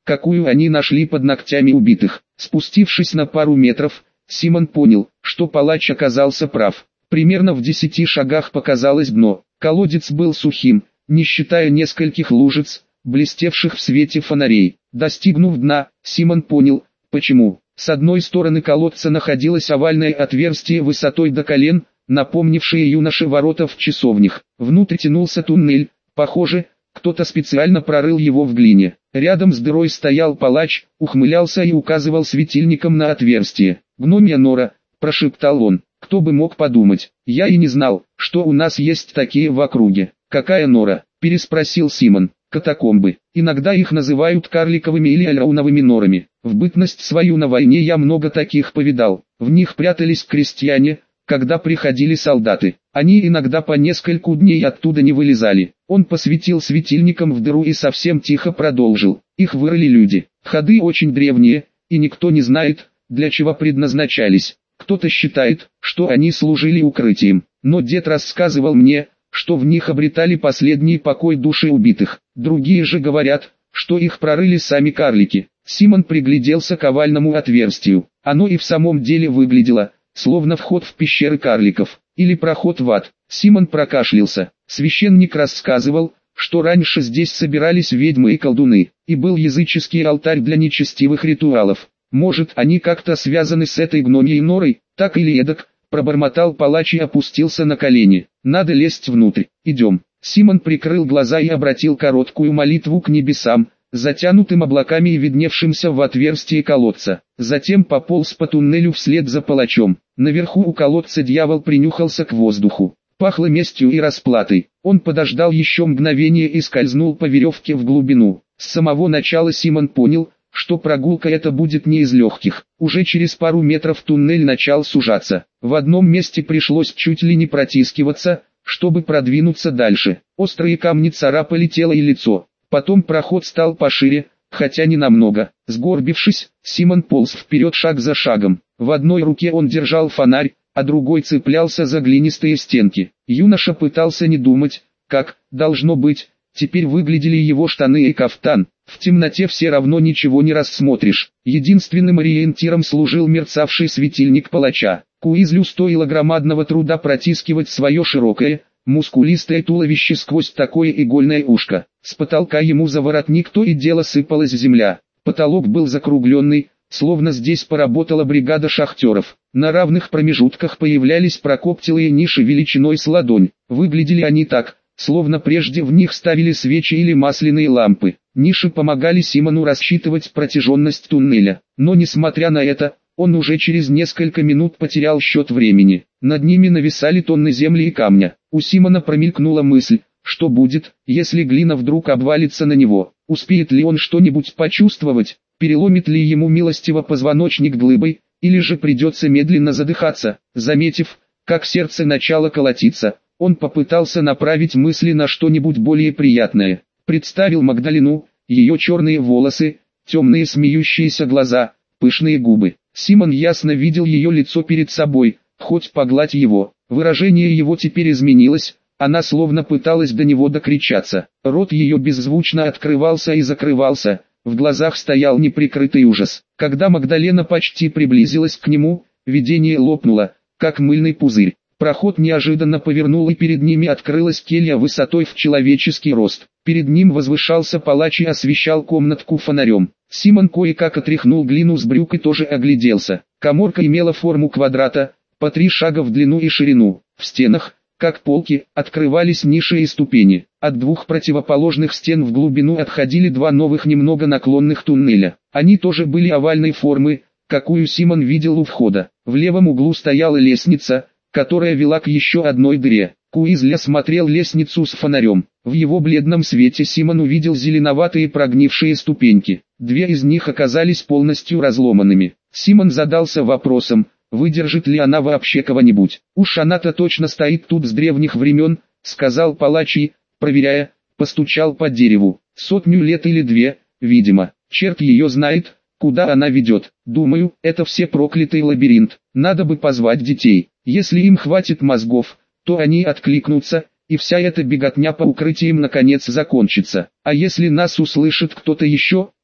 какую они нашли под ногтями убитых. Спустившись на пару метров, Симон понял, что палач оказался прав. Примерно в десяти шагах показалось дно. Колодец был сухим, не считая нескольких лужиц, блестевших в свете фонарей. Достигнув дна, Симон понял, почему. С одной стороны колодца находилось овальное отверстие высотой до колен, напомнившее юноше ворота в часовнях. Внутрь тянулся туннель, похоже, кто-то специально прорыл его в глине. Рядом с дырой стоял палач, ухмылялся и указывал светильником на отверстие. «Гномья нора», – прошептал он. «Кто бы мог подумать, я и не знал, что у нас есть такие в округе». «Какая нора?» – переспросил Симон. «Катакомбы. Иногда их называют карликовыми или альрауновыми норами. В бытность свою на войне я много таких повидал. В них прятались крестьяне, когда приходили солдаты. Они иногда по нескольку дней оттуда не вылезали». Он посветил светильником в дыру и совсем тихо продолжил. «Их вырыли люди. Ходы очень древние, и никто не знает, для чего предназначались. Кто-то считает, что они служили укрытием. Но дед рассказывал мне, что в них обретали последний покой души убитых. Другие же говорят, что их прорыли сами карлики». Симон пригляделся к овальному отверстию. Оно и в самом деле выглядело, словно вход в пещеры карликов, или проход в ад. Симон прокашлялся. Священник рассказывал, что раньше здесь собирались ведьмы и колдуны, и был языческий алтарь для нечестивых ритуалов. Может, они как-то связаны с этой гномьей норой, так или эдак, пробормотал палач и опустился на колени. «Надо лезть внутрь, идем». Симон прикрыл глаза и обратил короткую молитву к небесам, затянутым облаками и видневшимся в отверстии колодца. Затем пополз по туннелю вслед за палачом. Наверху у колодца дьявол принюхался к воздуху. Пахло местью и расплатой. Он подождал еще мгновение и скользнул по веревке в глубину. С самого начала Симон понял, что прогулка эта будет не из легких. Уже через пару метров туннель начал сужаться. В одном месте пришлось чуть ли не протискиваться, чтобы продвинуться дальше. Острые камни царапали тело и лицо. Потом проход стал пошире, хотя не намного. Сгорбившись, Симон полз вперед шаг за шагом. В одной руке он держал фонарь, а другой цеплялся за глинистые стенки. Юноша пытался не думать, как, должно быть, теперь выглядели его штаны и кафтан. В темноте все равно ничего не рассмотришь. Единственным ориентиром служил мерцавший светильник палача. Куизлю стоило громадного труда протискивать свое широкое, мускулистое туловище сквозь такое игольное ушко. С потолка ему за воротник то и дело сыпалась земля. Потолок был закругленный, словно здесь поработала бригада шахтеров. На равных промежутках появлялись прокоптелые ниши величиной с ладонь. Выглядели они так, словно прежде в них ставили свечи или масляные лампы. Ниши помогали Симону рассчитывать протяженность туннеля. Но несмотря на это, он уже через несколько минут потерял счет времени. Над ними нависали тонны земли и камня. У Симона промелькнула мысль, что будет, если глина вдруг обвалится на него. Успеет ли он что-нибудь почувствовать, переломит ли ему милостиво позвоночник глыбой, или же придется медленно задыхаться. Заметив, как сердце начало колотиться, он попытался направить мысли на что-нибудь более приятное. Представил Магдалену, ее черные волосы, темные смеющиеся глаза, пышные губы. Симон ясно видел ее лицо перед собой, хоть погладь его. Выражение его теперь изменилось, она словно пыталась до него докричаться. Рот ее беззвучно открывался и закрывался, в глазах стоял неприкрытый ужас. Когда Магдалена почти приблизилась к нему, видение лопнуло, как мыльный пузырь. Проход неожиданно повернул и перед ними открылась келья высотой в человеческий рост. Перед ним возвышался палач и освещал комнатку фонарем. Симон кое-как отряхнул глину с брюк и тоже огляделся. Каморка имела форму квадрата, по три шага в длину и ширину. В стенах, как полки, открывались ниши и ступени. От двух противоположных стен в глубину отходили два новых немного наклонных туннеля. Они тоже были овальной формы, какую Симон видел у входа. В левом углу стояла лестница, которая вела к еще одной дыре. Куизли осмотрел лестницу с фонарем. В его бледном свете Симон увидел зеленоватые прогнившие ступеньки. Две из них оказались полностью разломанными. Симон задался вопросом, выдержит ли она вообще кого-нибудь. «Уж она-то точно стоит тут с древних времен», — сказал палач и, проверяя, постучал по дереву. «Сотню лет или две, видимо. Черт ее знает, куда она ведет. Думаю, это все проклятый лабиринт. Надо бы позвать детей. Если им хватит мозгов, то они откликнутся, и вся эта беготня по укрытиям наконец закончится. А если нас услышит кто-то еще?»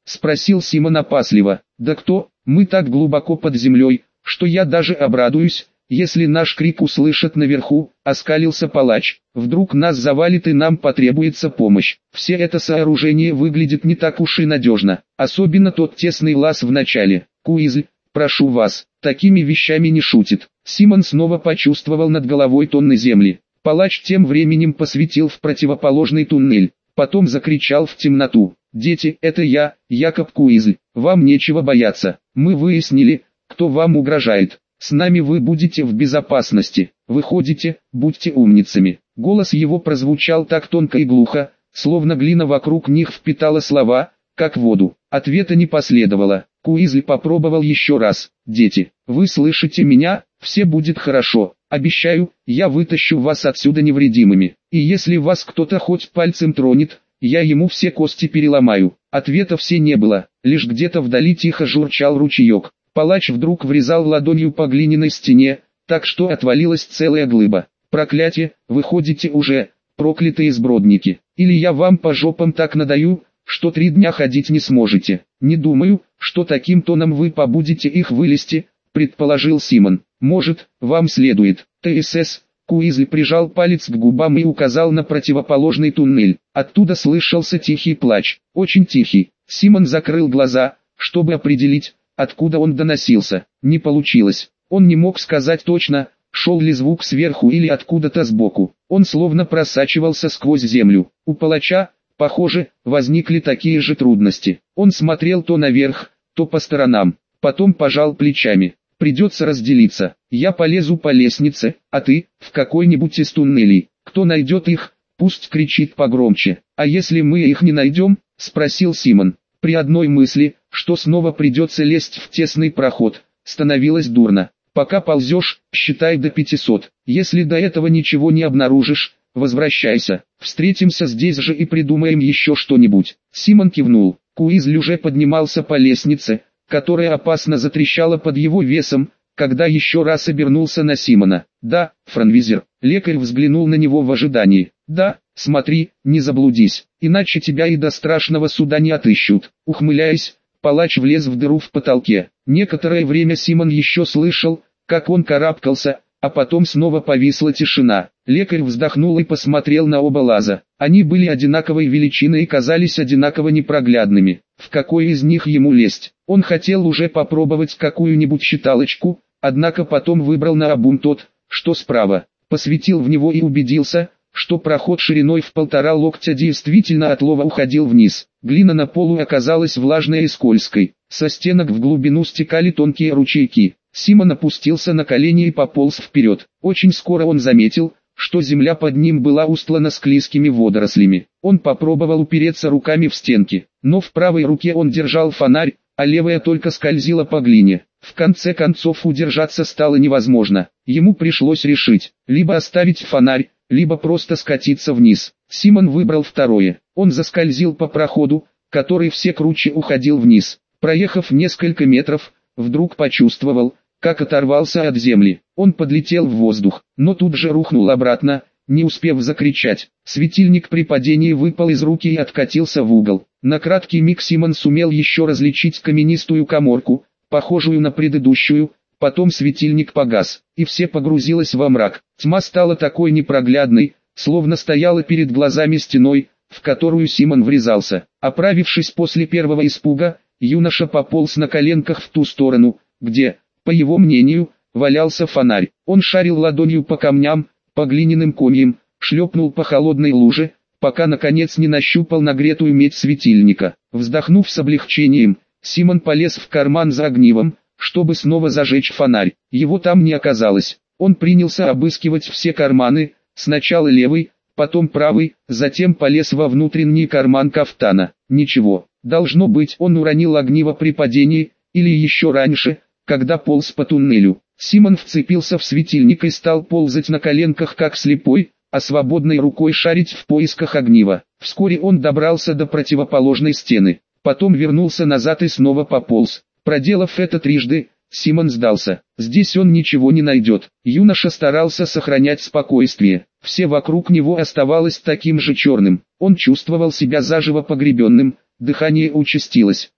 спросил Симон опасливо. Да кто, мы так глубоко под землей, что я даже обрадуюсь, если наш крик услышат наверху, оскалился палач. Вдруг нас завалит и нам потребуется помощь. Все это сооружение выглядит не так уж и надежно, особенно тот тесный лаз в начале. Куизль, прошу вас, такими вещами не шутит. Симон снова почувствовал над головой тонны земли. Палач тем временем посветил в противоположный туннель, потом закричал в темноту. «Дети, это я, Якоб Куизль, вам нечего бояться, мы выяснили, кто вам угрожает. С нами вы будете в безопасности, выходите, будьте умницами». Голос его прозвучал так тонко и глухо, словно глина вокруг них впитала слова, как воду. Ответа не последовало. Куизль попробовал еще раз. «Дети, вы слышите меня? Все будет хорошо. Обещаю, я вытащу вас отсюда невредимыми. И если вас кто-то хоть пальцем тронет, я ему все кости переломаю». Ответа все не было, лишь где-то вдали тихо журчал ручеек. Палач вдруг врезал ладонью по глиняной стене, так что отвалилась целая глыба. «Проклятие, выходите уже, проклятые сбродники, или я вам по жопам так надаю, что три дня ходить не сможете». «Не думаю, что таким тоном вы побудете их вылезти», — предположил Симон. «Может, вам следует». ТСС. Куизль прижал палец к губам и указал на противоположный туннель. Оттуда слышался тихий плач, очень тихий. Симон закрыл глаза, чтобы определить, откуда он доносился. Не получилось. Он не мог сказать точно, шел ли звук сверху или откуда-то сбоку. Он словно просачивался сквозь землю. У палача, похоже, возникли такие же трудности. Он смотрел то наверх, то по сторонам. Потом пожал плечами. «Придется разделиться. Я полезу по лестнице, а ты, в какой-нибудь из туннелей. Кто найдет их, пусть кричит погромче». «А если мы их не найдем?» — спросил Симон. При одной мысли, что снова придется лезть в тесный проход, становилось дурно. «Пока ползешь, считай до пятисот. Если до этого ничего не обнаружишь, возвращайся. Встретимся здесь же и придумаем еще что-нибудь». Симон кивнул. Куизль уже поднимался по лестнице, которая опасно затрещала под его весом, когда еще раз обернулся на Симона. «Да, Франвизер». Лекарь взглянул на него в ожидании. «Да, смотри, не заблудись, иначе тебя и до страшного суда не отыщут». Ухмыляясь, палач влез в дыру в потолке. Некоторое время Симон еще слышал, как он карабкался, а потом снова повисла тишина. Лекарь вздохнул и посмотрел на оба лаза. Они были одинаковой величины и казались одинаково непроглядными. В какой из них ему лезть? Он хотел уже попробовать какую-нибудь считалочку, однако потом выбрал наобум тот, что справа. Посветил в него и убедился, что проход шириной в полтора локтя действительно от лова уходил вниз. Глина на полу оказалась влажной и скользкой. Со стенок в глубину стекали тонкие ручейки. Симон опустился на колени и пополз вперед. Очень скоро он заметил, что земля под ним была устлана склизкими водорослями. Он попробовал упереться руками в стенки, но в правой руке он держал фонарь, а левая только скользила по глине. В конце концов удержаться стало невозможно. Ему пришлось решить, либо оставить фонарь, либо просто скатиться вниз. Симон выбрал второе. Он заскользил по проходу, который все круче уходил вниз. Проехав несколько метров, вдруг почувствовал, как оторвался от земли. Он подлетел в воздух, но тут же рухнул обратно, не успев закричать. Светильник при падении выпал из руки и откатился в угол. На краткий миг Симон сумел еще различить каменистую каморку, похожую на предыдущую, потом светильник погас, и все погрузилось во мрак. Тьма стала такой непроглядной, словно стояла перед глазами стеной, в которую Симон врезался. Оправившись после первого испуга, юноша пополз на коленках в ту сторону, где, по его мнению, валялся фонарь. Он шарил ладонью по камням, по глиняным комьям, шлепнул по холодной луже, пока наконец не нащупал нагретую медь светильника. Вздохнув с облегчением, Симон полез в карман за огнивом, чтобы снова зажечь фонарь. Его там не оказалось. Он принялся обыскивать все карманы, сначала левый, потом правый, затем полез во внутренний карман кафтана. Ничего. Должно быть, он уронил огниво при падении, или еще раньше, когда полз по туннелю. Симон вцепился в светильник и стал ползать на коленках как слепой, а свободной рукой шарить в поисках огнива. Вскоре он добрался до противоположной стены, потом вернулся назад и снова пополз. Проделав это трижды, Симон сдался. Здесь он ничего не найдет. Юноша старался сохранять спокойствие. Все вокруг него оставалось таким же черным. Он чувствовал себя заживо погребенным, дыхание участилось.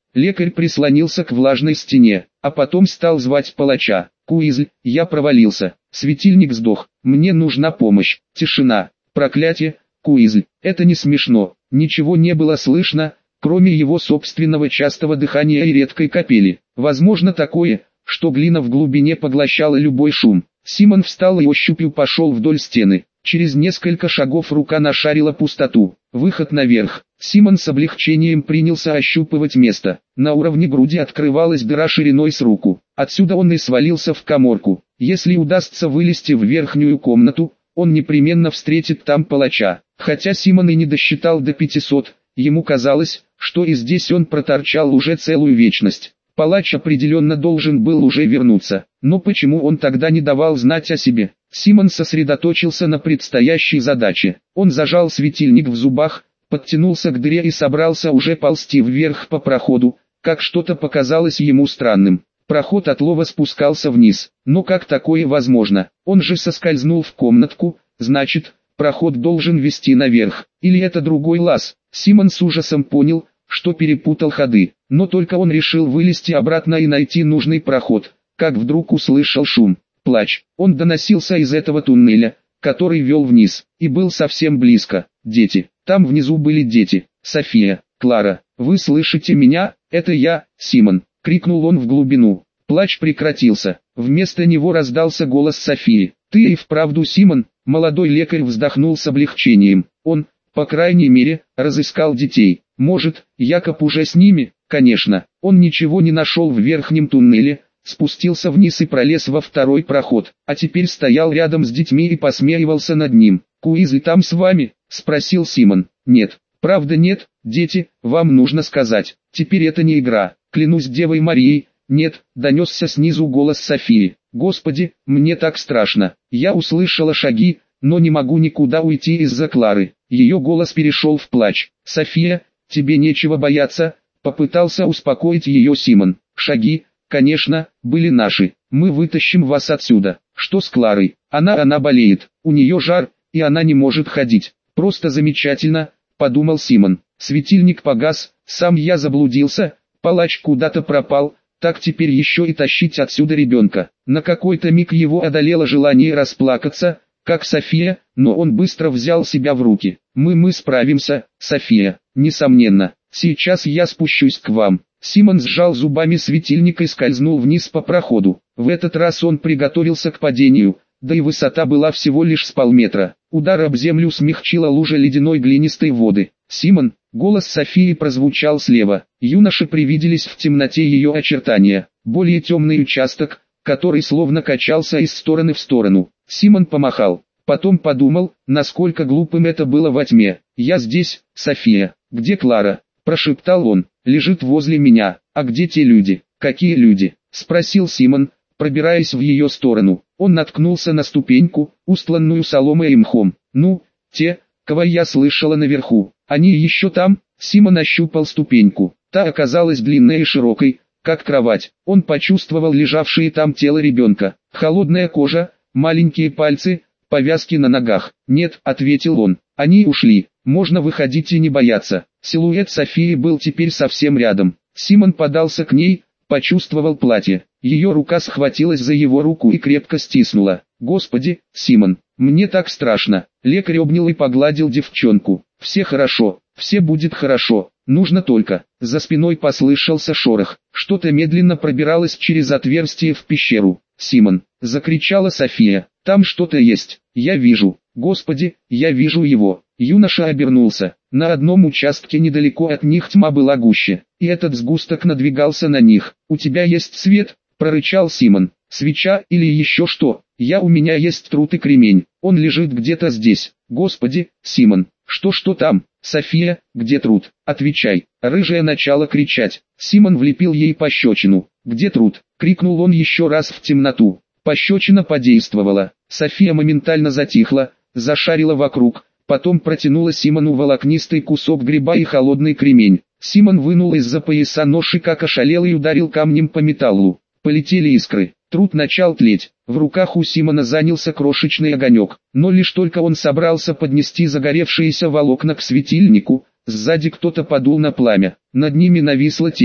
Лекарь прислонился к влажной стене, а потом стал звать палача. Куизль, я провалился. Светильник сдох. Мне нужна помощь. Тишина. Проклятие. Куизль, это не смешно. Ничего не было слышно, кроме его собственного частого дыхания и редкой капели. Возможно такое, что глина в глубине поглощала любой шум. Симон встал и ощупью пошел вдоль стены. Через несколько шагов рука нашарила пустоту. Выход наверх. Симон с облегчением принялся ощупывать место. На уровне груди открывалась дыра шириной с руку. Отсюда он и свалился в каморку. Если удастся вылезти в верхнюю комнату, он непременно встретит там палача. Хотя Симон и не досчитал до пятисот, ему казалось, что и здесь он проторчал уже целую вечность. Палач определенно должен был уже вернуться, но почему он тогда не давал знать о себе? Симон сосредоточился на предстоящей задаче. Он зажал светильник в зубах, подтянулся к дыре и собрался уже ползти вверх по проходу, как что-то показалось ему странным. Проход от лова спускался вниз, но как такое возможно? Он же соскользнул в комнатку, значит, проход должен вести наверх, или это другой лаз? Симон с ужасом понял, что перепутал ходы, но только он решил вылезти обратно и найти нужный проход, как вдруг услышал шум, плач. Он доносился из этого туннеля, который вел вниз, и был совсем близко. Дети, там внизу были дети. София, Клара, вы слышите меня? Это я, Симон, крикнул он в глубину. Плач прекратился, вместо него раздался голос Софии. Ты и вправду Симон? Молодой лекарь вздохнул с облегчением. Он, по крайней мере, разыскал детей. Может, Якоб уже с ними? Конечно, он ничего не нашел в верхнем туннеле, спустился вниз и пролез во второй проход, а теперь стоял рядом с детьми и посмеивался над ним. «Куизль там с вами?» – спросил Симон. «Нет, правда нет, дети, вам нужно сказать, теперь это не игра, клянусь Девой Марией». «Нет», – донесся снизу голос Софии. «Господи, мне так страшно, я услышала шаги, но не могу никуда уйти из-за Клары». Ее голос перешел в плач. «София, тебе нечего бояться», – попытался успокоить ее Симон. «Шаги, конечно, были наши, мы вытащим вас отсюда». «Что с Кларой? Она она болеет, у нее жар, и она не может ходить». «Просто замечательно», – подумал Симон. Светильник погас, сам я заблудился, палач куда-то пропал, так теперь еще и тащить отсюда ребенка. На какой-то миг его одолело желание расплакаться, как София, но он быстро взял себя в руки. «Мы мы справимся, София, несомненно, сейчас я спущусь к вам». Симон сжал зубами светильник и скользнул вниз по проходу. В этот раз он приготовился к падению, да и высота была всего лишь с полметра. Удар об землю смягчила лужа ледяной глинистой воды. «Симон!» Голос Софии прозвучал слева. Юноше привиделись в темноте ее очертания. Более темный участок, который словно качался из стороны в сторону. Симон помахал. Потом подумал, насколько глупым это было во тьме. «Я здесь, София. Где Клара?» – прошептал он. «Лежит возле меня. А где те люди?» «Какие люди?» – спросил Симон, пробираясь в ее сторону. Он наткнулся на ступеньку, устланную соломой и мхом. «Ну, те, кого я слышала наверху. Они еще там?» Симон ощупал ступеньку. Та оказалась длинной и широкой, как кровать. Он почувствовал лежавшее там тело ребенка. Холодная кожа, маленькие пальцы, повязки на ногах. «Нет», — ответил он, — «они ушли. Можно выходить и не бояться». Силуэт Софии был теперь совсем рядом. Симон подался к ней, почувствовал платье. Ее рука схватилась за его руку и крепко стиснула. «Господи, Симон, мне так страшно». Лекарь обнял и погладил девчонку. «Все хорошо, все будет хорошо, нужно только». За спиной послышался шорох. Что-то медленно пробиралось через отверстие в пещеру. «Симон!» — закричала София. «Там что-то есть, я вижу. Господи, я вижу его». Юноша обернулся. На одном участке недалеко от них тьма была гуще, и этот сгусток надвигался на них. «У тебя есть свет?» — прорычал Симон. «Свеча или еще что? Я у меня есть труд и кремень. Он лежит где-то здесь». «Господи, Симон, что-что там?» «София, где труд? Отвечай». Рыжая начала кричать. Симон влепил ей пощечину. «Где труд?» — крикнул он еще раз в темноту. Пощечина подействовала. София моментально затихла, зашарила вокруг, потом протянула Симону волокнистый кусок гриба и холодный кремень. Симон вынул из-за пояса нож и как ошалелый ударил камнем по металлу. Полетели искры. Труд начал тлеть. В руках у Симона занялся крошечный огонек, но лишь только он собрался поднести загоревшиеся волокна к светильнику, сзади кто-то подул на пламя. Над ними нависла тень.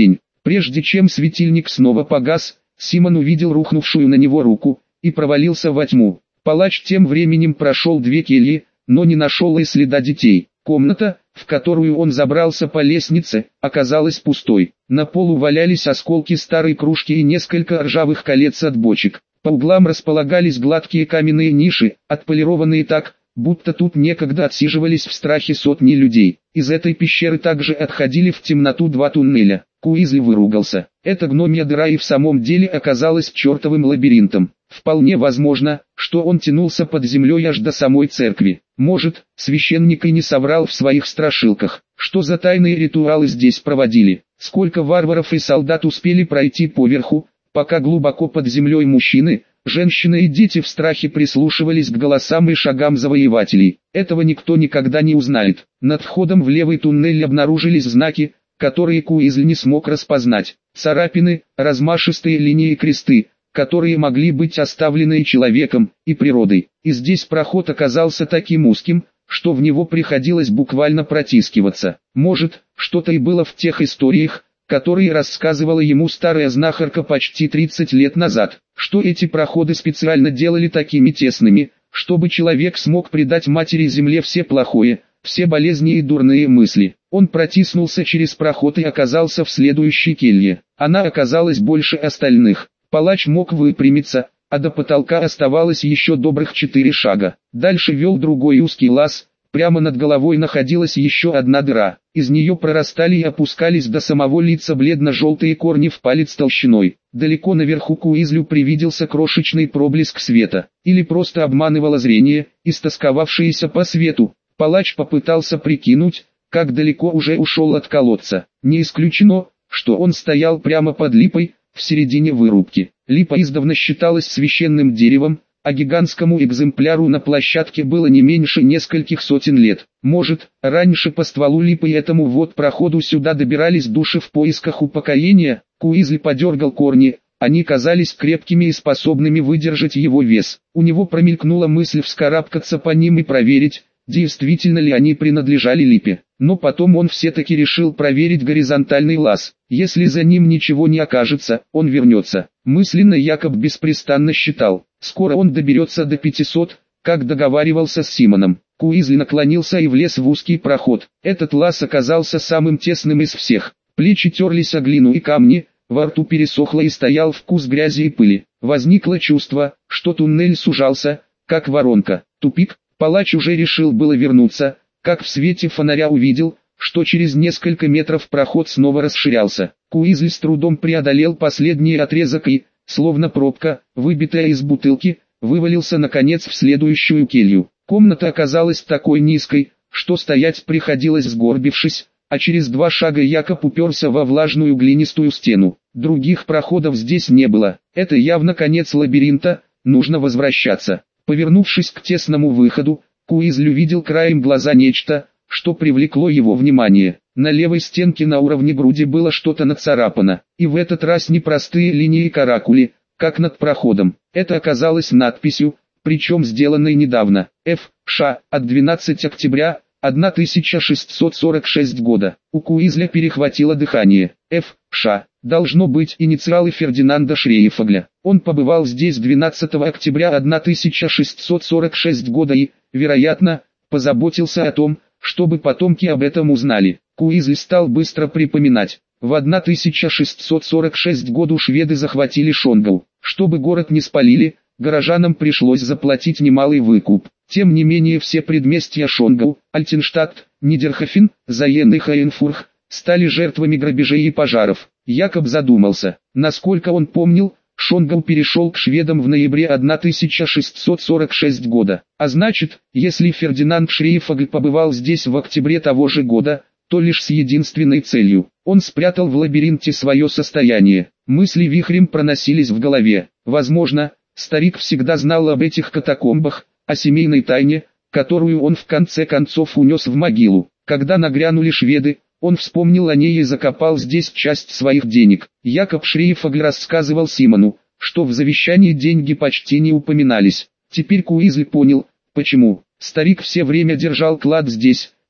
Прежде чем светильник снова погас, Симон увидел рухнувшую на него руку и провалился во тьму. Палач тем временем прошел две кельи, но не нашел и следа детей. Комната, в которую он забрался по лестнице, оказалась пустой. На полу валялись осколки старой кружки и несколько ржавых колец от бочек. По углам располагались гладкие каменные ниши, отполированные так, будто тут некогда отсиживались в страхе сотни людей. Из этой пещеры также отходили в темноту два туннеля. Уизли выругался. Эта гномья дыра и в самом деле оказалась чертовым лабиринтом. Вполне возможно, что он тянулся под землей аж до самой церкви. Может, священник и не соврал в своих страшилках. Что за тайные ритуалы здесь проводили? Сколько варваров и солдат успели пройти поверху, пока глубоко под землей мужчины, женщины и дети в страхе прислушивались к голосам и шагам завоевателей? Этого никто никогда не узнает. Над входом в левый туннель обнаружились знаки, которые Уизли не смог распознать. Царапины, размашистые линии и кресты, которые могли быть оставлены и человеком, и природой. И здесь проход оказался таким узким, что в него приходилось буквально протискиваться. Может, что-то и было в тех историях, которые рассказывала ему старая знахарка почти тридцать лет назад, что эти проходы специально делали такими тесными, чтобы человек смог предать матери земле все плохое, все болезни и дурные мысли. Он протиснулся через проход и оказался в следующей келье. Она оказалась больше остальных. Палач мог выпрямиться, а до потолка оставалось еще добрых четыре шага. Дальше вел другой узкий лаз, прямо над головой находилась еще одна дыра. Из нее прорастали и опускались до самого лица бледно-желтые корни в палец толщиной. Далеко наверху Уизлю привиделся крошечный проблеск света, или просто обманывало зрение, истосковавшееся по свету. Палач попытался прикинуть, как далеко уже ушел от колодца. Не исключено, что он стоял прямо под липой, в середине вырубки. Липа издавна считалась священным деревом, а гигантскому экземпляру на площадке было не меньше нескольких сотен лет. Может, раньше по стволу липы и этому вот проходу сюда добирались души в поисках упокоения? Уизли подергал корни, они казались крепкими и способными выдержать его вес. У него промелькнула мысль вскарабкаться по ним и проверить, действительно ли они принадлежали липе. Но потом он все-таки решил проверить горизонтальный лаз. Если за ним ничего не окажется, он вернется. Мысленно Якоб беспрестанно считал. Скоро он доберется до пятисот, как договаривался с Симоном. Уизли наклонился и влез в узкий проход. Этот лаз оказался самым тесным из всех. Плечи терлись о глину и камни, во рту пересохло и стоял вкус грязи и пыли. Возникло чувство, что туннель сужался, как воронка. Тупик. Палач уже решил было вернуться, как в свете фонаря увидел, что через несколько метров проход снова расширялся. Уизли с трудом преодолел последний отрезок и, словно пробка, выбитая из бутылки, вывалился наконец в следующую келью. Комната оказалась такой низкой, что стоять приходилось сгорбившись, а через два шага Якоб уперся во влажную глинистую стену. Других проходов здесь не было. Это явно конец лабиринта, нужно возвращаться. Повернувшись к тесному выходу, Уизли увидел краем глаза нечто, что привлекло его внимание. На левой стенке на уровне груди было что-то нацарапано, и в этот раз не простые линии и каракули, как над проходом. Это оказалось надписью, причем сделанной недавно. Ф. Ш. От двенадцатого октября тысяча шестьсот сорок шестого года. У Уизля перехватило дыхание. Ф. Ш. Должно быть инициалы Фердинанда Шрейфогля. Он побывал здесь двенадцатого октября тысяча шестьсот сорок шестого года и, вероятно, позаботился о том, чтобы потомки об этом узнали. Уизли стал быстро припоминать. В тысяча шестьсот сорок шестом году шведы захватили Шонгау. Чтобы город не спалили, горожанам пришлось заплатить немалый выкуп. Тем не менее все предместья Шонгау, Альтенштадт, Нидерхофен, Заен и Хайенфурх стали жертвами грабежей и пожаров. Якоб задумался. Насколько он помнил, Шонгау перешел к шведам в ноябре тысяча шестьсот сорок шестого года. А значит, если Фердинанд Шрейфогль побывал здесь в октябре того же года, то лишь с единственной целью. Он спрятал в лабиринте свое состояние. Мысли вихрем проносились в голове. Возможно, старик всегда знал об этих катакомбах, о семейной тайне, которую он в конце концов унес в могилу. Когда нагрянули шведы, он вспомнил о ней и закопал здесь часть своих денег. Якоб Шрейфогль рассказывал Симону, что в завещании деньги почти не упоминались. Теперь Уизли понял, почему. Старик все время держал клад здесь,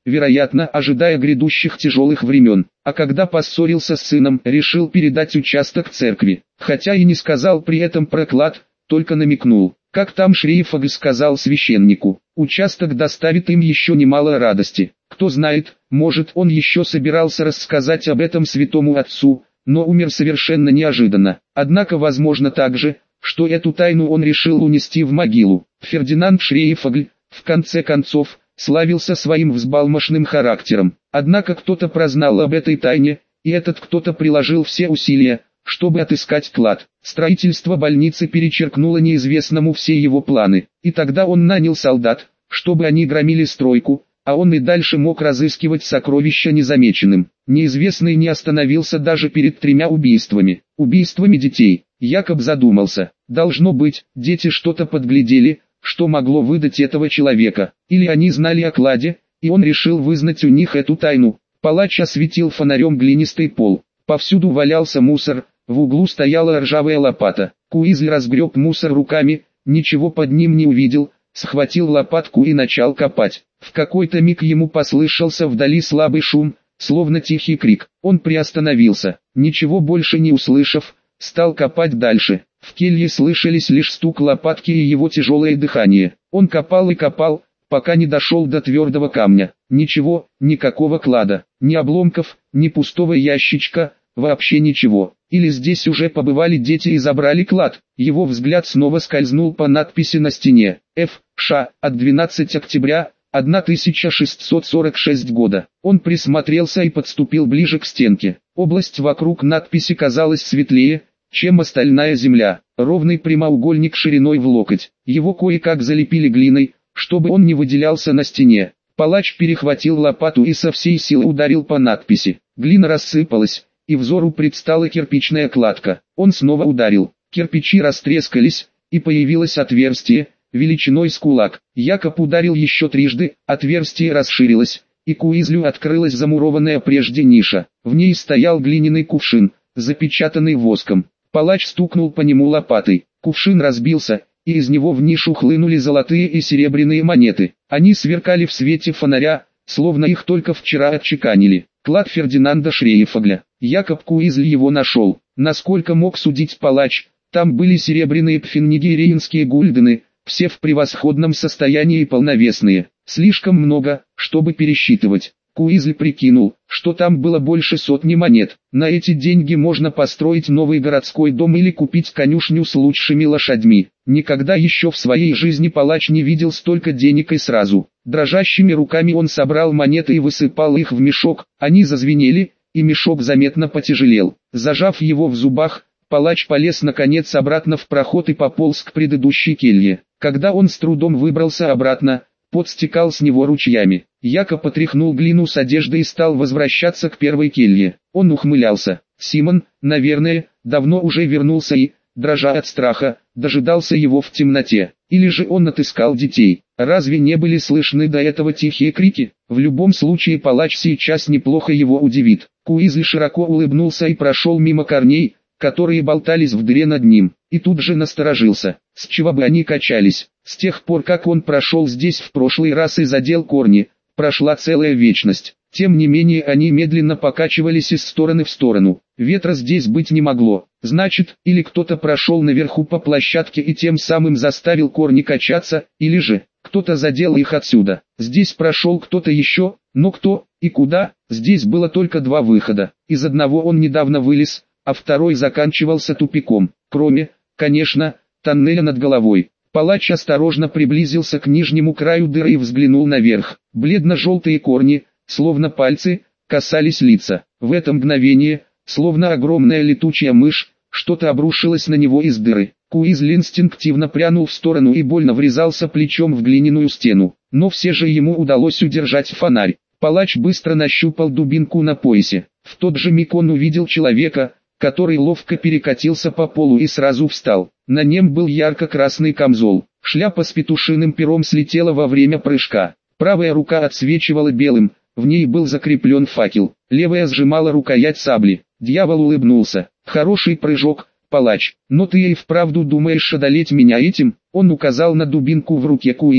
вероятно, ожидая грядущих тяжелых времен. А когда поссорился с сыном, решил передать участок церкви. Хотя и не сказал при этом про клад, только намекнул. Как там Шрейфогль сказал священнику, участок доставит им еще немало радости. Кто знает, может он еще собирался рассказать об этом святому отцу, но умер совершенно неожиданно. Однако возможно также, что эту тайну он решил унести в могилу. Фердинанд Шрейфогль, в конце концов, славился своим взбалмошным характером. Однако кто-то прознал об этой тайне, и этот кто-то приложил все усилия, чтобы отыскать клад. Строительство больницы перечеркнуло неизвестному все его планы, и тогда он нанял солдат, чтобы они громили стройку, а он и дальше мог разыскивать сокровища незамеченным. Неизвестный не остановился даже перед тремя убийствами. Убийствами детей. Якоб задумался. Должно быть, дети что-то подглядели, что могло выдать этого человека. Или они знали о кладе, и он решил вызнать у них эту тайну. Палач осветил фонарем глинистый пол. Повсюду валялся мусор, в углу стояла ржавая лопата. Куизль разгреб мусор руками, ничего под ним не увидел, схватил лопатку и начал копать. В какой-то миг ему послышался вдали слабый шум, словно тихий крик. Он приостановился, ничего больше не услышав, стал копать дальше. В келье слышались лишь стук лопатки и его тяжелое дыхание. Он копал и копал, пока не дошел до твердого камня. Ничего, никакого клада, ни обломков, ни пустого ящичка, вообще ничего. Или здесь уже побывали дети и забрали клад. Его взгляд снова скользнул по надписи на стене. Ф. Ш. От двенадцатого октября тысяча шестьсот сорок шестого года. Он присмотрелся и подступил ближе к стенке. Область вокруг надписи казалась светлее, чем остальная земля. Ровный прямоугольник шириной в локоть. Его кое-как залепили глиной, чтобы он не выделялся на стене. Палач перехватил лопату и со всей силы ударил по надписи. Глина рассыпалась, и взору предстала кирпичная кладка. Он снова ударил. Кирпичи растрескались, и появилось отверстие, величиной с кулак. Якоб ударил еще трижды, отверстие расширилось, и Куизлю открылась замурованная прежде ниша. В ней стоял глиняный кувшин, запечатанный воском. Палач стукнул по нему лопатой. Кувшин разбился, и из него в нишу хлынули золотые и серебряные монеты. Они сверкали в свете фонаря, словно их только вчера отчеканили. Клад Фердинанда Шрейфогля. Якоб Куизль его нашел. Насколько мог судить палач, там были серебряные пфеннигерейнские гульдены, все в превосходном состоянии и полновесные. Слишком много, чтобы пересчитывать. Куизль прикинул, что там было больше сотни монет. На эти деньги можно построить новый городской дом или купить конюшню с лучшими лошадьми. Никогда еще в своей жизни палач не видел столько денег и сразу. Дрожащими руками он собрал монеты и высыпал их в мешок. Они зазвенели, и мешок заметно потяжелел. Зажав его в зубах, палач полез наконец обратно в проход и пополз к предыдущей келье. Когда он с трудом выбрался обратно, пот стекал с него ручьями. Якоб отряхнул глину с одежды и стал возвращаться к первой келье. Он ухмылялся. Симон, наверное, давно уже вернулся и, дрожа от страха, дожидался его в темноте. Или же он отыскал детей. Разве не были слышны до этого тихие крики? В любом случае палач сейчас неплохо его удивит. Куизль широко улыбнулся и прошел мимо корней, которые болтались в дыре над ним, и тут же насторожился. С чего бы они качались? С тех пор, как он прошел здесь в прошлый раз и задел корни, прошла целая вечность. Тем не менее они медленно покачивались из стороны в сторону. Ветра здесь быть не могло. Значит, или кто-то прошел наверху по площадке и тем самым заставил корни качаться, или же кто-то задел их отсюда. Здесь прошел кто-то еще, но кто и куда? Здесь было только два выхода. Из одного он недавно вылез, а второй заканчивался тупиком. Кроме, конечно, тоннеля над головой. Палач осторожно приблизился к нижнему краю дыры и взглянул наверх. Бледно-желтые корни, словно пальцы, касались лица. В это мгновение, словно огромная летучая мышь, что-то обрушилось на него из дыры. Куизль инстинктивно прянул в сторону и больно врезался плечом в глиняную стену. Но все же ему удалось удержать фонарь. Палач быстро нащупал дубинку на поясе. В тот же миг он увидел человека, который ловко перекатился по полу и сразу встал. На нем был ярко-красный камзол. Шляпа с петушиным пером слетела во время прыжка. Правая рука отсвечивала белым, в ней был закреплен факел. Левая сжимала рукоять сабли. Дьявол улыбнулся. «Хороший прыжок, палач, но ты и вправду думаешь одолеть меня этим?» Он указал на дубинку в руке Куизля.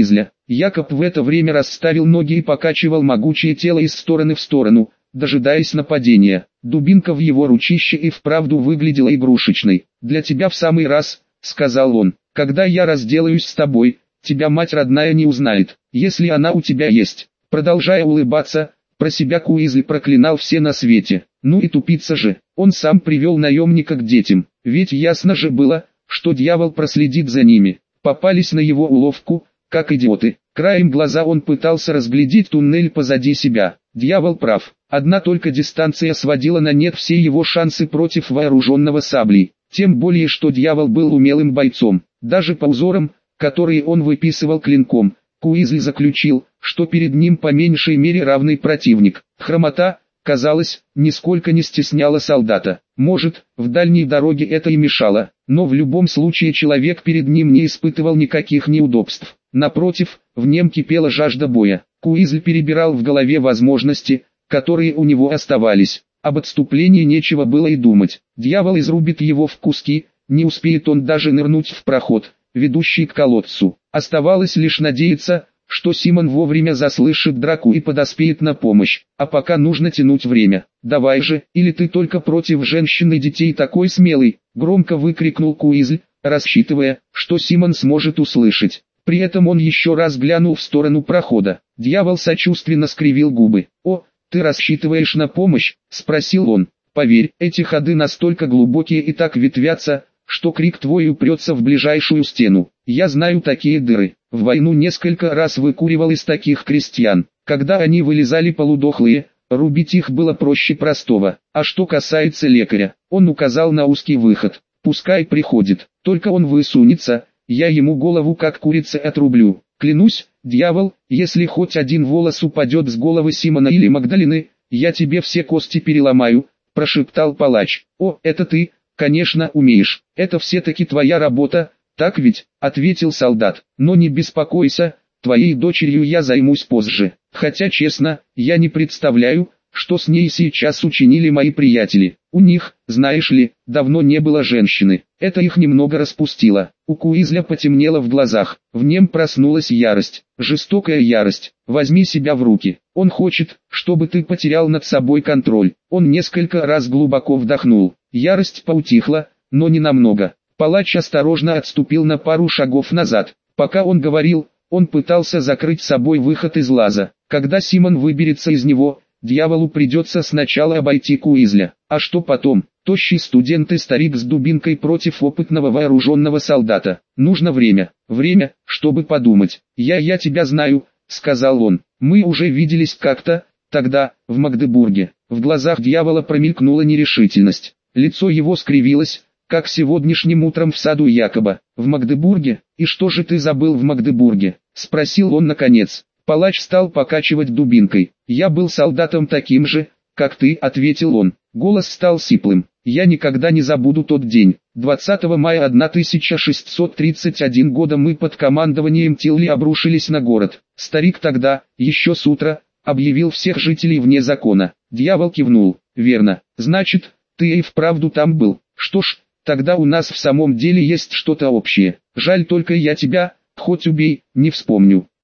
Якоб в это время расставил ноги и покачивал могучее тело из стороны в сторону, дожидаясь нападения. Дубинка в его ручище и вправду выглядела игрушечной. «Для тебя в самый раз», — сказал он. «Когда я разделаюсь с тобой, тебя мать родная не узнает, если она у тебя есть». Продолжая улыбаться, про себя Куизли проклинал все на свете. Ну и тупица же, он сам привел наемника к детям. Ведь ясно же было, что дьявол проследит за ними. Попались на его уловку, как идиоты. Краем глаза он пытался разглядеть туннель позади себя. Дьявол прав. Одна только дистанция сводила на нет все его шансы против вооруженного саблей. Тем более, что дьявол был умелым бойцом. Даже по узорам, которые он выписывал клинком, Куизли заключил, что перед ним по меньшей мере равный противник. Хромота, казалось, нисколько не стесняла солдата. Может, в дальней дороге это и мешало, но в любом случае человек перед ним не испытывал никаких неудобств. Напротив, в нем кипела жажда боя. Куизли перебирал в голове возможности, которые у него оставались. Об отступлении нечего было и думать. Дьявол изрубит его в куски, не успеет он даже нырнуть в проход, ведущий к колодцу. Оставалось лишь надеяться, что Симон вовремя заслышит драку и подоспеет на помощь, а пока нужно тянуть время. «Давай же, или ты только против женщин и детей такой смелый?» — громко выкрикнул Куизль, рассчитывая, что Симон сможет услышать. При этом он еще раз глянул в сторону прохода. Дьявол сочувственно скривил губы. «О, ты рассчитываешь на помощь?» — спросил он. «Поверь, эти ходы настолько глубокие и так ветвятся, что крик твой упрется в ближайшую стену. Я знаю такие дыры. В войну несколько раз выкуривал из таких крестьян. Когда они вылезали полудохлые, рубить их было проще простого. А что касается лекаря, он указал на узкий выход. Пускай приходит, только он высунется, я ему голову как курице отрублю. Клянусь, дьявол, если хоть один волос упадет с головы Симона или Магдалины, я тебе все кости переломаю», — прошептал палач. «О, это ты, конечно, умеешь. Это все-таки твоя работа, так ведь?» — ответил солдат. «Но не беспокойся, твоей дочерью я займусь позже. Хотя честно, я не представляю, что с ней сейчас учинили мои приятели. У них, знаешь ли, давно не было женщины. Это их немного распустило». У Куизля потемнело в глазах. В нем проснулась ярость. Жестокая ярость. «Возьми себя в руки. Он хочет, чтобы ты потерял над собой контроль». Он несколько раз глубоко вдохнул. Ярость поутихла, но не намного. Палач осторожно отступил на пару шагов назад. Пока он говорил, он пытался закрыть собой выход из лаза. Когда Симон выберется из него, дьяволу придется сначала обойти Куизля. А что потом? Тощий студент и старик с дубинкой против опытного вооруженного солдата. Нужно время. Время, чтобы подумать. «Я я тебя знаю», — сказал он. «Мы уже виделись как-то, тогда, в Магдебурге». В глазах дьявола промелькнула нерешительность. Лицо его скривилось, как сегодняшним утром в саду Якоба. «В Магдебурге? И что же ты забыл в Магдебурге?» — спросил он наконец. Палач стал покачивать дубинкой. «Я был солдатом таким же, как ты», — ответил он. Голос стал сиплым. «Я никогда не забуду тот день. двадцатого мая тысяча шестьсот тридцать первого года мы под командованием Тилли обрушились на город. Старик тогда, еще с утра, объявил всех жителей вне закона». Дьявол кивнул. «Верно. Значит, ты и вправду там был. Что ж, тогда у нас в самом деле есть что-то общее. Жаль только я тебя, хоть убей, не вспомню».